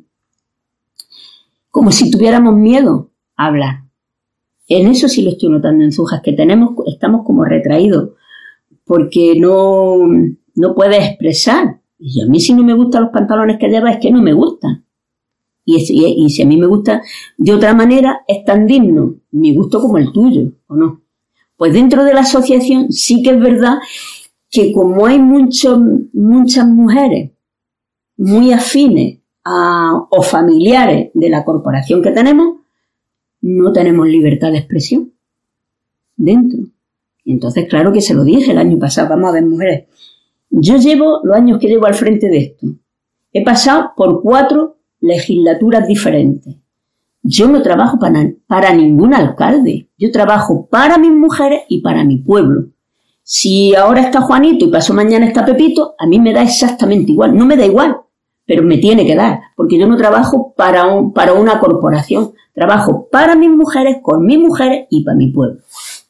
si tuviéramos miedo a hablar. En eso sí lo estoy notando en Zújar, que estamos como retraídos, porque no puedes expresar. Y a mí si no me gustan los pantalones que llevas, es que no me gustan. Y si a mí me gusta de otra manera, es tan digno mi gusto como el tuyo, ¿o no? Pues dentro de la asociación sí que es verdad que como hay muchas mujeres muy afines o familiares de la corporación que tenemos, no tenemos libertad de expresión dentro. Y entonces, claro que se lo dije el año pasado, vamos a ver, mujeres, yo llevo los años que llevo al frente de esto, he pasado por 4 legislaturas diferentes. Yo no trabajo para ningún alcalde, yo trabajo para mis mujeres y para mi pueblo. Si ahora está Juanito y pasó mañana está Pepito, a mí me da exactamente igual, no me da igual, pero me tiene que dar, porque yo no trabajo para una corporación, trabajo para mis mujeres, con mis mujeres y para mi pueblo.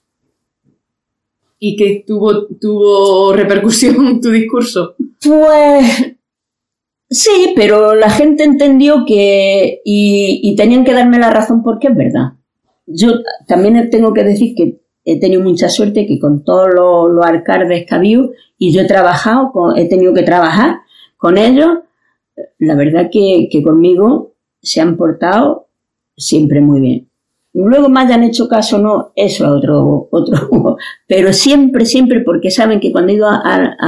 ¿Y qué tuvo repercusión tu discurso? Pues sí, pero la gente entendió que y tenían que darme la razón porque es verdad. Yo también tengo que decir que he tenido mucha suerte que con todos los alcaldes que ha habido, y yo he tenido que trabajar con ellos, la verdad que conmigo se han portado siempre muy bien. Luego me hayan hecho caso o no, eso es otro, pero siempre, porque saben que cuando he ido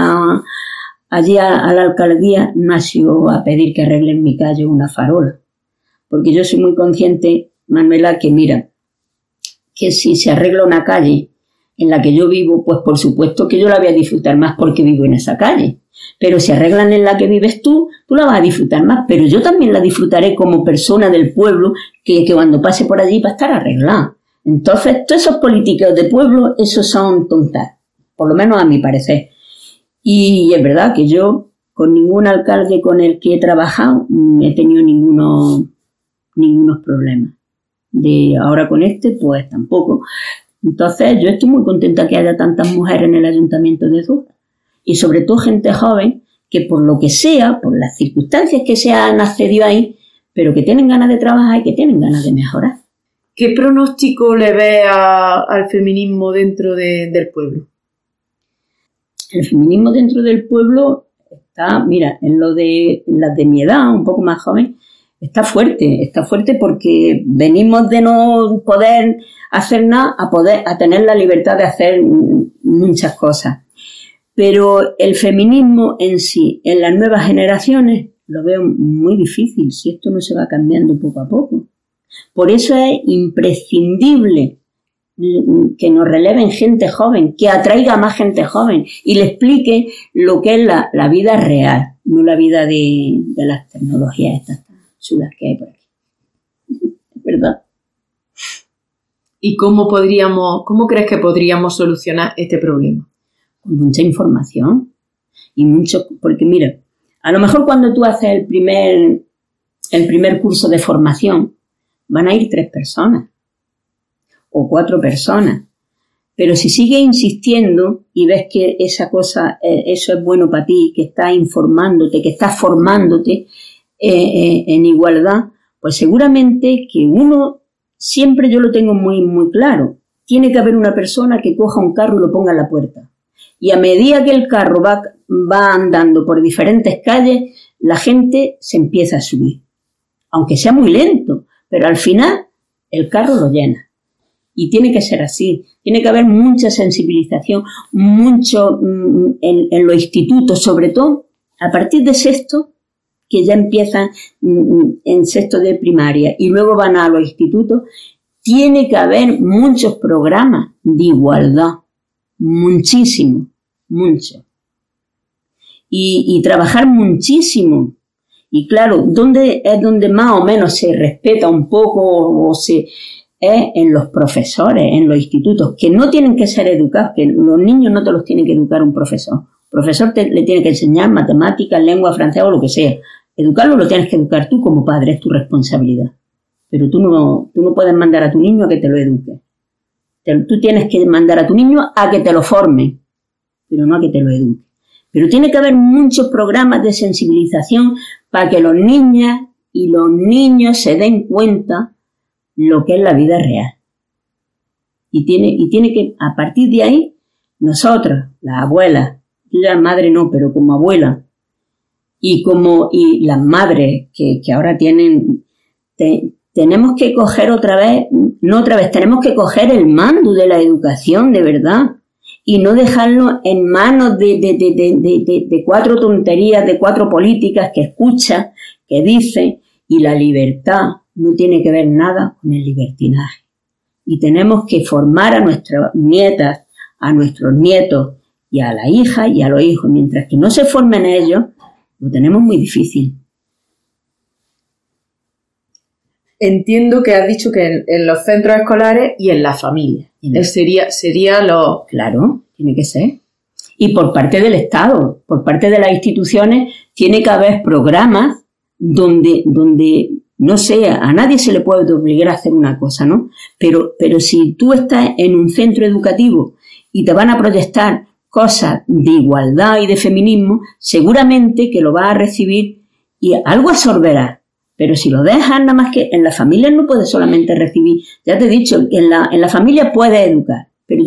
allí a la alcaldía no ha sido a pedir que arreglen mi calle una farola, porque yo soy muy consciente, Manuela, que mira, que si se arregla una calle en la que yo vivo, pues por supuesto que yo la voy a disfrutar más porque vivo en esa calle. Pero si arreglan en la que vives tú la vas a disfrutar más, pero yo también la disfrutaré como persona del pueblo que cuando pase por allí va a estar arreglada. Entonces, todos esos políticos de pueblo, esos son tontas, por lo menos a mi parecer. Y es verdad que yo, con ningún alcalde con el que he trabajado, he tenido ningunos problemas. De ahora con este, pues tampoco. Entonces, yo estoy muy contenta que haya tantas mujeres en el Ayuntamiento de Zújar. Y sobre todo gente joven que por lo que sea, por las circunstancias que se han accedido ahí, pero que tienen ganas de trabajar y que tienen ganas de mejorar. ¿Qué pronóstico le ve al feminismo dentro del pueblo? El feminismo dentro del pueblo está, mira, en las de mi edad, un poco más joven, está fuerte porque venimos de no poder hacer nada a tener la libertad de hacer muchas cosas. Pero el feminismo en sí, en las nuevas generaciones, lo veo muy difícil si esto no se va cambiando poco a poco. Por eso es imprescindible que nos releven gente joven, que atraiga a más gente joven y le explique lo que es la vida real, no la vida de las tecnologías estas tan chulas que hay por aquí. ¿Verdad? ¿Y cómo crees que podríamos solucionar este problema? Con mucha información y mucho, porque mira, a lo mejor cuando tú haces el primer curso de formación van a ir 3 personas o 4 personas, pero si sigues insistiendo y ves que esa cosa, eso es bueno para ti, que estás informándote, que estás formándote en igualdad, pues seguramente que uno, siempre yo lo tengo muy, muy claro, tiene que haber una persona que coja un carro y lo ponga en la puerta. Y a medida que el carro va andando por diferentes calles, la gente se empieza a subir. Aunque sea muy lento, pero al final el carro lo llena. Y tiene que ser así. Tiene que haber mucha sensibilización, mucho en los institutos, sobre todo a partir de sexto, que ya empiezan en sexto de primaria y luego van a los institutos. Tiene que haber muchos programas de igualdad. Muchísimo, mucho. Y trabajar muchísimo. Y claro, ¿dónde es donde más o menos se respeta un poco es en los profesores, en los institutos, que no tienen que ser educados, que los niños no te los tiene que educar un profesor. El profesor le tiene que enseñar matemáticas, lengua, francés o lo que sea. Educarlo lo tienes que educar tú como padre, es tu responsabilidad. Pero tú no puedes mandar a tu niño a que te lo eduque. Tú tienes que mandar a tu niño a que te lo forme, pero no a que te lo eduque. Pero tiene que haber muchos programas de sensibilización para que las niñas y los niños se den cuenta lo que es la vida real. Y tiene que, a partir de ahí, nosotras, las abuelas, yo ya madre no, pero como abuela, y las madres que ahora tienen, tenemos que coger tenemos que coger el mando de la educación de verdad y no dejarlo en manos de 4 tonterías, de 4 políticas que escuchan, que dicen, y la libertad no tiene que ver nada con el libertinaje. Y tenemos que formar a nuestras nietas, a nuestros nietos y a la hija y a los hijos. Mientras que no se formen ellos, lo tenemos muy difícil. Entiendo que has dicho que en los centros escolares y en las familias. Sería lo... Claro, tiene que ser. Y por parte del Estado, por parte de las instituciones, tiene que haber programas donde no sé, a nadie se le puede obligar a hacer una cosa, ¿no? Pero si tú estás en un centro educativo y te van a proyectar cosas de igualdad y de feminismo, seguramente que lo vas a recibir y algo absorberás. Pero si lo dejas nada más que en la familia no puedes solamente recibir. Ya te he dicho, en la familia puedes educar, Pero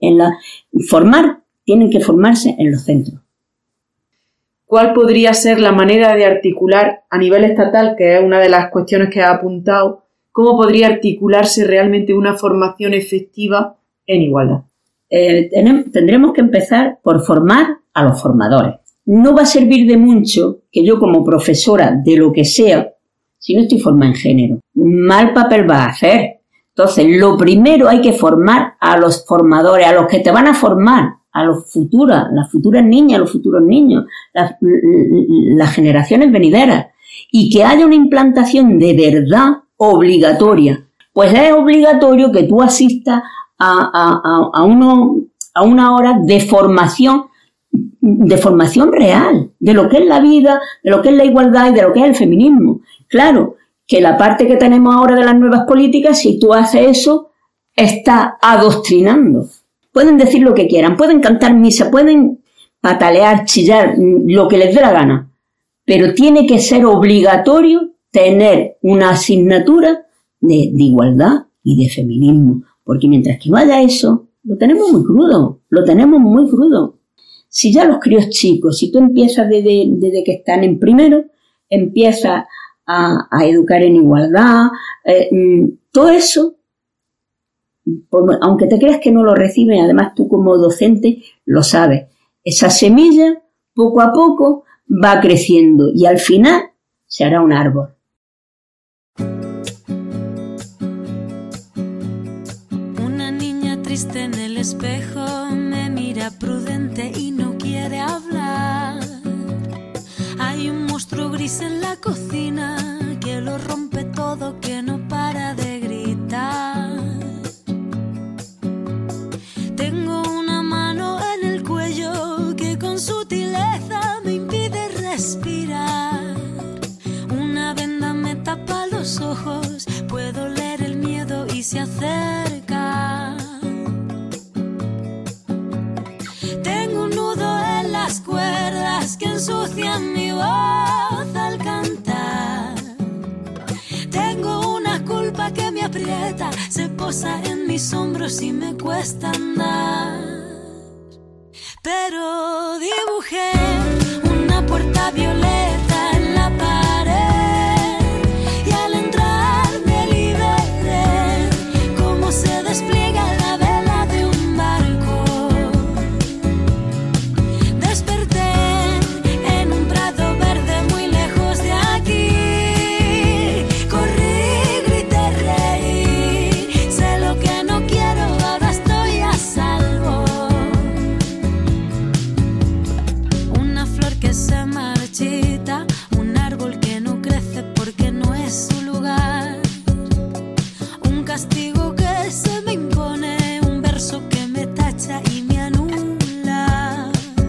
tienen que formarse en los centros. ¿Cuál podría ser la manera de articular a nivel estatal, que es una de las cuestiones que ha apuntado, cómo podría articularse realmente una formación efectiva en igualdad? Tendremos que empezar por formar a los formadores. No va a servir de mucho que yo como profesora de lo que sea, si no estoy formada en género, mal papel va a hacer. Entonces, lo primero hay que formar a los formadores, a los que te van a formar, a las futuras niñas, a los futuros niños, las generaciones venideras, y que haya una implantación de verdad obligatoria. Pues es obligatorio que tú asistas a una hora de formación real, de lo que es la vida, de lo que es la igualdad y de lo que es el feminismo. Claro, que la parte que tenemos ahora de las nuevas políticas, si tú haces eso, está adoctrinando. Pueden decir lo que quieran, pueden cantar misa, pueden patalear, chillar, lo que les dé la gana, pero tiene que ser obligatorio tener una asignatura de igualdad y de feminismo, porque mientras que no haya eso, lo tenemos muy crudo. Si ya los críos chicos, si tú empiezas desde que están en primero, empiezas a educar en igualdad, todo eso, aunque te creas que no lo reciben, además tú como docente lo sabes, esa semilla poco a poco va creciendo y al final se hará un árbol. Una niña triste en el espejo me mira prudente y no quiere hablar. Hay un monstruo gris en la cocina que lo rompe todo, que no para de gritar. Tengo una mano en el cuello que con sutileza me impide respirar. Una venda me tapa los ojos, puedo leer el miedo y se acerca. Tengo un nudo en las cuerdas que ensucian mi voz al cantar. Tengo una culpa que me aprieta, se posa en mis hombros y me cuesta andar. Pero dibujé una puerta violeta en la pared y al entrar me liberé, como se despliega la vela de un barco. Desperté en un prado verde muy lejos de aquí. Corrí, grité, reí, sé lo que no quiero, ahora estoy a salvo. Una flor que se marchita, un árbol que no crece porque no es su lugar. Un castigo que se me impone, un verso que me tacha y me anula.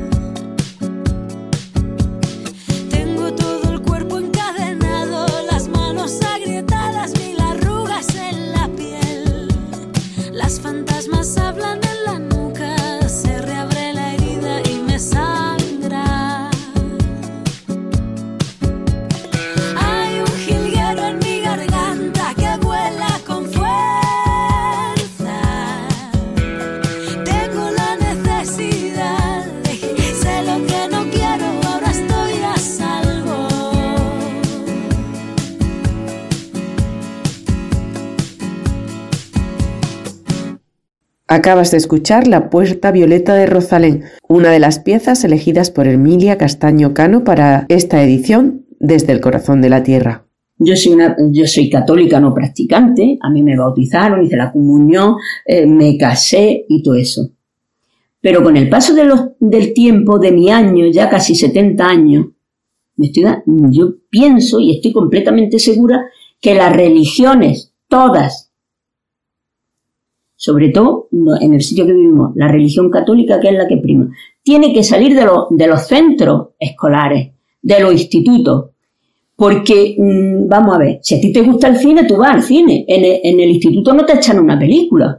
Tengo todo el cuerpo encadenado, las manos agrietadas, mil arrugas en la piel. Las fantasmas hablan en la nuca, se reabre la herida y me sangra. Hay un jilguero en mi garganta que vuela con fuerza. Tengo la necesidad de sé lo que no quiero, ahora estoy a salvo. Acabas de escuchar La Puerta Violeta de Rosalén, una de las piezas elegidas por Emilia Castaño Cano para esta edición Desde el Corazón de la Tierra. Yo soy católica no practicante, a mí me bautizaron, hice la comunión, me casé y todo eso. Pero con el paso del tiempo, de mi año, ya casi 70 años, yo pienso y estoy completamente segura que las religiones, todas, sobre todo en el sitio que vivimos, la religión católica, que es la que prima, tiene que salir de los centros escolares, de los institutos. Porque, vamos a ver, si a ti te gusta el cine, tú vas al cine. En el instituto no te echan una película.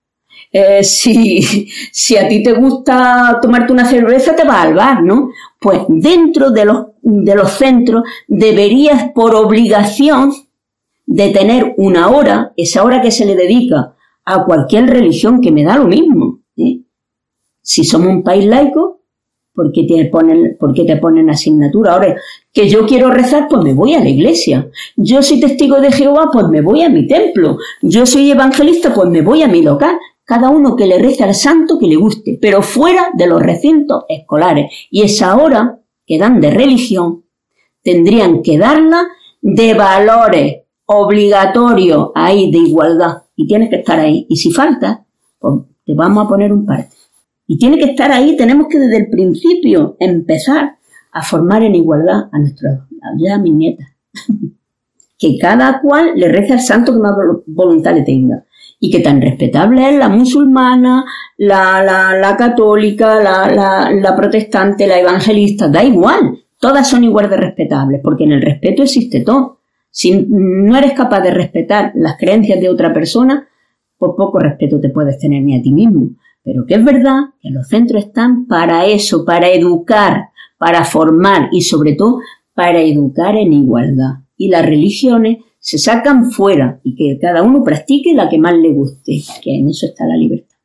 Si a ti te gusta tomarte una cerveza, te vas al bar, ¿no? Pues dentro de los centros deberías, por obligación, de tener una hora, esa hora que se le dedica a cualquier religión, que me da lo mismo, ¿eh? Si somos un país laico, ¿por qué te ponen asignatura? Ahora, que yo quiero rezar, pues me voy a la iglesia. Yo soy testigo de Jehová, pues me voy a mi templo. Yo soy evangelista, pues me voy a mi local. Cada uno que le rece al santo que le guste, pero fuera de los recintos escolares. Y esa hora que dan de religión, tendrían que darla de valores obligatorios ahí, de igualdad. Y tienes que estar ahí. Y si falta, pues te vamos a poner un parte. Y tiene que estar ahí. Tenemos que desde el principio empezar a formar en igualdad a mis nietas. Que cada cual le rece al santo que más voluntad le tenga. Y que tan respetable es la musulmana, la católica, la protestante, la evangelista, da igual. Todas son igual de respetables, porque en el respeto existe todo. Si no eres capaz de respetar las creencias de otra persona, pues poco respeto te puedes tener ni a ti mismo. Pero que es verdad que los centros están para eso, para educar, para formar y sobre todo para educar en igualdad. Y las religiones se sacan fuera y que cada uno practique la que más le guste, que en eso está la libertad.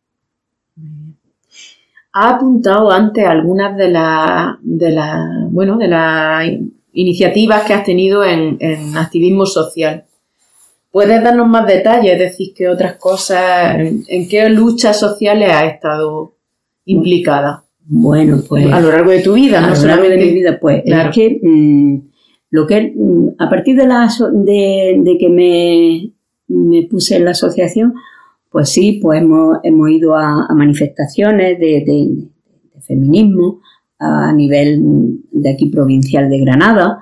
Ha apuntado antes algunas de las iniciativas que has tenido en activismo social. ¿Puedes darnos más detalles? Es decir, ¿qué otras cosas, en qué luchas sociales has estado implicada? Bueno, pues a lo largo de tu vida, no solamente de mi vida, pues claro. Es que a partir de que me puse en la asociación, pues sí, pues hemos ido a manifestaciones de feminismo a nivel de aquí provincial de Granada,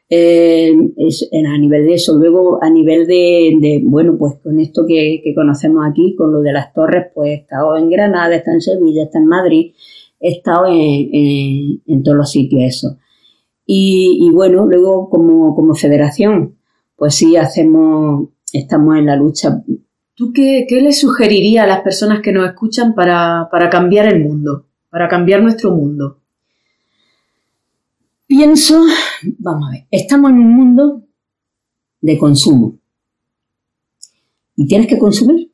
a nivel de eso. Luego a nivel de pues con esto que conocemos aquí, con lo de las torres, pues he estado en Granada, he estado en Sevilla, he estado en Madrid, he estado en todos los sitios eso. Y bueno, luego como federación, pues sí estamos en la lucha. ¿Tú qué le sugerirías a las personas que nos escuchan para cambiar el mundo, para cambiar nuestro mundo? Pienso, vamos a ver, estamos en un mundo de consumo y tienes que consumir.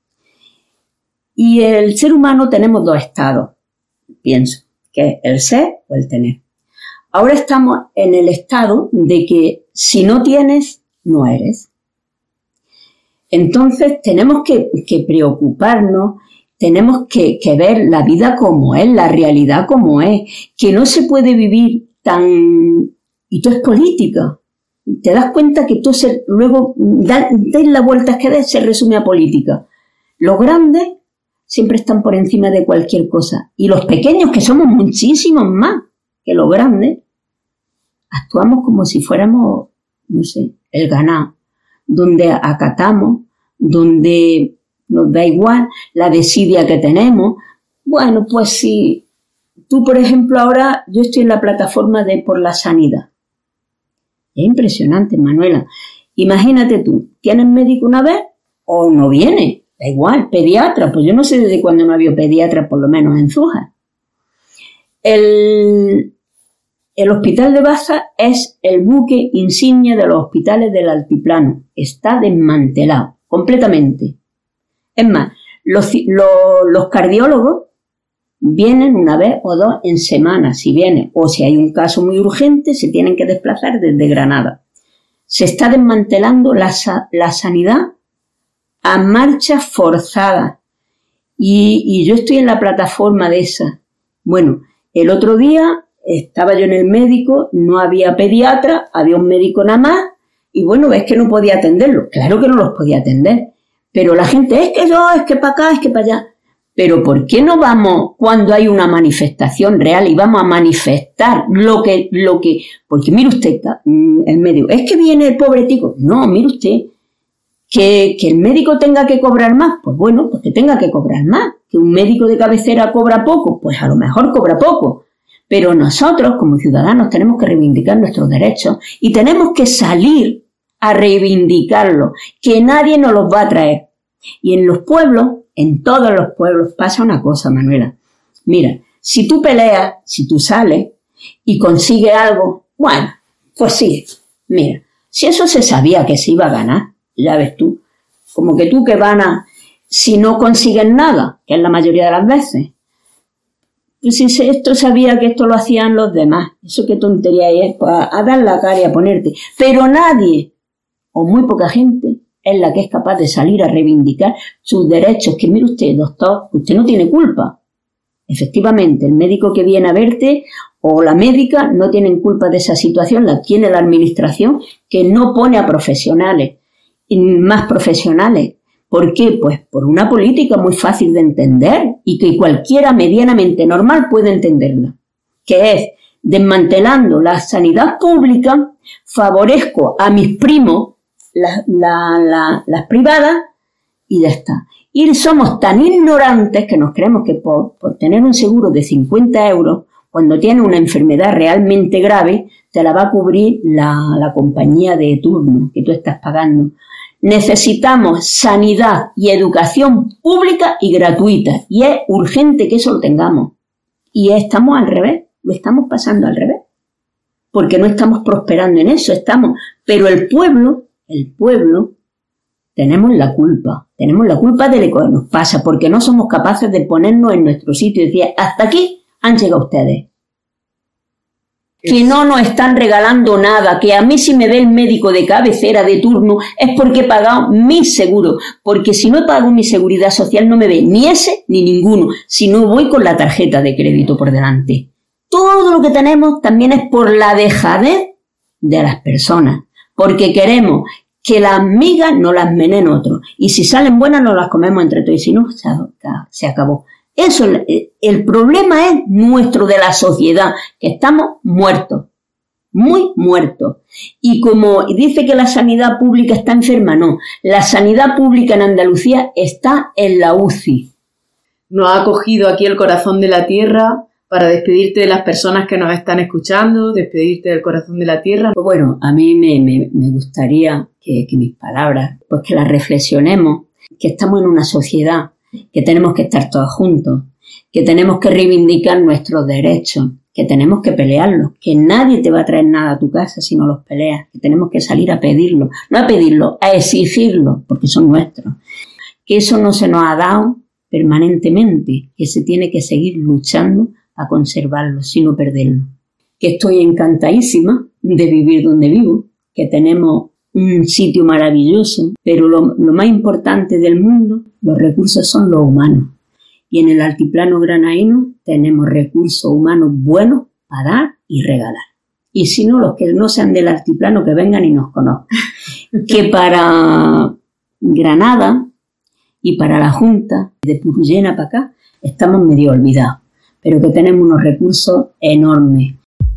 Y el ser humano tenemos dos estados, pienso, que es el ser o el tener. Ahora estamos en el estado de que si no tienes, no eres. Entonces tenemos que preocuparnos, tenemos que ver la vida como es, la realidad como es, que no se puede vivir y todo es política. Te das cuenta que todo luego des la vuelta que des, se resume a política. Los grandes siempre están por encima de cualquier cosa. Y los pequeños, que somos muchísimos más que los grandes, actuamos como si fuéramos, no sé, el ganado, donde acatamos, donde nos da igual la desidia que tenemos. Bueno, pues si tú, por ejemplo, ahora yo estoy en la plataforma de Por la Sanidad. Es impresionante, Manuela. Imagínate tú, ¿tienes médico una vez o no viene? Da igual, pediatra. Pues yo no sé desde cuándo no había pediatra, por lo menos en Zújar. El hospital de Baza es el buque insignia de los hospitales del altiplano. Está desmantelado completamente. Es más, los cardiólogos vienen una vez o dos en semana, si vienen, o si hay un caso muy urgente, se tienen que desplazar desde Granada. Se está desmantelando la sanidad a marcha forzada. Y yo estoy en la plataforma de esa. Bueno, el otro día estaba yo en el médico, no había pediatra, había un médico nada más, y bueno, es que no podía atenderlo. Claro que no los podía atender, pero la gente, es que para acá, es que para allá. Pero ¿por qué no vamos cuando hay una manifestación real y vamos a manifestar lo que porque mire usted, el médico, es que viene el pobre tico? No, mire usted, que el médico tenga que cobrar más, pues bueno, pues que tenga que cobrar más. Que un médico de cabecera cobra poco, pues a lo mejor cobra poco. Pero nosotros, como ciudadanos, tenemos que reivindicar nuestros derechos y tenemos que salir a reivindicarlos, que nadie nos los va a traer. Y en los pueblos, en todos los pueblos, pasa una cosa, Manuela. Mira, si tú peleas, si tú sales y consigues algo, bueno, pues sigue. Mira, si eso se sabía que se iba a ganar, ya ves tú, como que tú que ganas si no consiguen nada, que es la mayoría de las veces. Pues si esto sabía que esto lo hacían los demás, eso qué tontería es, pues a dar la cara y a ponerte. Pero nadie, o muy poca gente, es la que es capaz de salir a reivindicar sus derechos. Que mire usted, doctor, usted no tiene culpa. Efectivamente, el médico que viene a verte o la médica no tienen culpa de esa situación, la tiene la administración, que no pone a profesionales, y más profesionales. ¿Por qué? Pues por una política muy fácil de entender y que cualquiera medianamente normal puede entenderla, que es desmantelando la sanidad pública, favorezco a mis primos las privadas y ya está. Y somos tan ignorantes que nos creemos que por tener un seguro de 50 euros, cuando tienes una enfermedad realmente grave, te la va a cubrir la compañía de turno que tú estás pagando. Necesitamos sanidad y educación pública y gratuita, y es urgente que eso lo tengamos. Y estamos al revés, lo estamos pasando al revés, porque no estamos prosperando en eso, pero el pueblo, tenemos la culpa de lo que nos pasa, porque no somos capaces de ponernos en nuestro sitio y decir, hasta aquí han llegado ustedes. Que no nos están regalando nada, que a mí si me ve el médico de cabecera de turno es porque he pagado mi seguro, porque si no he pagado mi seguridad social no me ve ni ese ni ninguno, si no voy con la tarjeta de crédito por delante. Todo lo que tenemos también es por la dejadez de las personas, porque queremos que las migas no las menen otros, y si salen buenas nos las comemos entre todos, y si no, se acabó. Eso, el problema es nuestro, de la sociedad, que estamos muertos, muy muertos. Y como dice que la sanidad pública está enferma, no. La sanidad pública en Andalucía está en la UCI. Nos ha acogido aquí el corazón de la tierra para despedirte de las personas que nos están escuchando, despedirte del corazón de la tierra. Pues bueno, a mí me gustaría que mis palabras, pues que las reflexionemos, que estamos en una sociedad, que tenemos que estar todos juntos, que tenemos que reivindicar nuestros derechos, que tenemos que pelearlos, que nadie te va a traer nada a tu casa si no los peleas, que tenemos que salir a pedirlo, no a pedirlo, a exigirlo, porque son nuestros. Que eso no se nos ha dado permanentemente, que se tiene que seguir luchando a conservarlo, sino perderlo. Que estoy encantadísima de vivir donde vivo, que tenemos un sitio maravilloso, pero lo más importante del mundo, los recursos son los humanos. Y en el altiplano granaíno tenemos recursos humanos buenos para dar y regalar. Y si no, los que no sean del altiplano, que vengan y nos conozcan. Que para Granada y para la Junta, de Purullena para acá, estamos medio olvidados, pero que tenemos unos recursos enormes.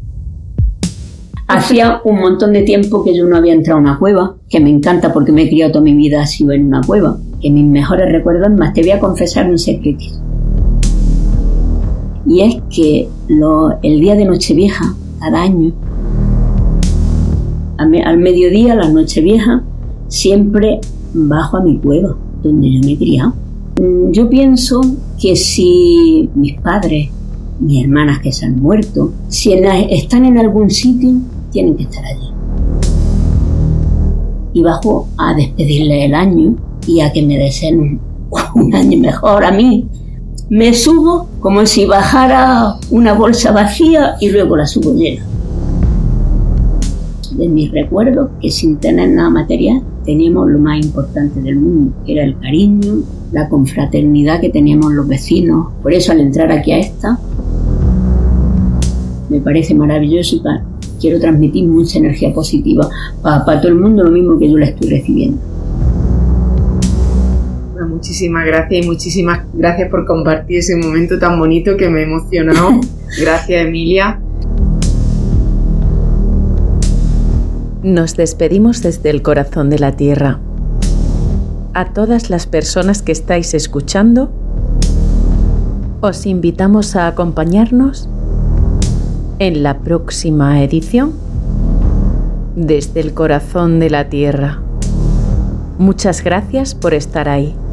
Hacía un montón de tiempo que yo no había entrado a una cueva, que me encanta porque me he criado toda mi vida así en una cueva, que mis mejores recuerdos, más te voy a confesar un secreto. Y es que el día de Nochevieja, cada año, al mediodía, la Nochevieja, siempre bajo a mi cueva, donde yo me he criado. Yo pienso que si mis padres, mis hermanas que se han muerto, si están en algún sitio, tienen que estar allí. Y bajo a despedirle el año y a que me deseen un año mejor a mí. Me subo como si bajara una bolsa vacía y luego la subo llena. De mis recuerdos, que sin tener nada material, teníamos lo más importante del mundo, que era el cariño, la confraternidad que teníamos los vecinos. Por eso al entrar aquí a esta, me parece maravilloso y quiero transmitir mucha energía positiva para todo el mundo, lo mismo que yo la estoy recibiendo. Bueno, muchísimas gracias y muchísimas gracias por compartir ese momento tan bonito que me emocionó. Gracias, Emilia. Nos despedimos desde el corazón de la tierra. A todas las personas que estáis escuchando, os invitamos a acompañarnos en la próxima edición Desde el corazón de la tierra. Muchas gracias por estar ahí.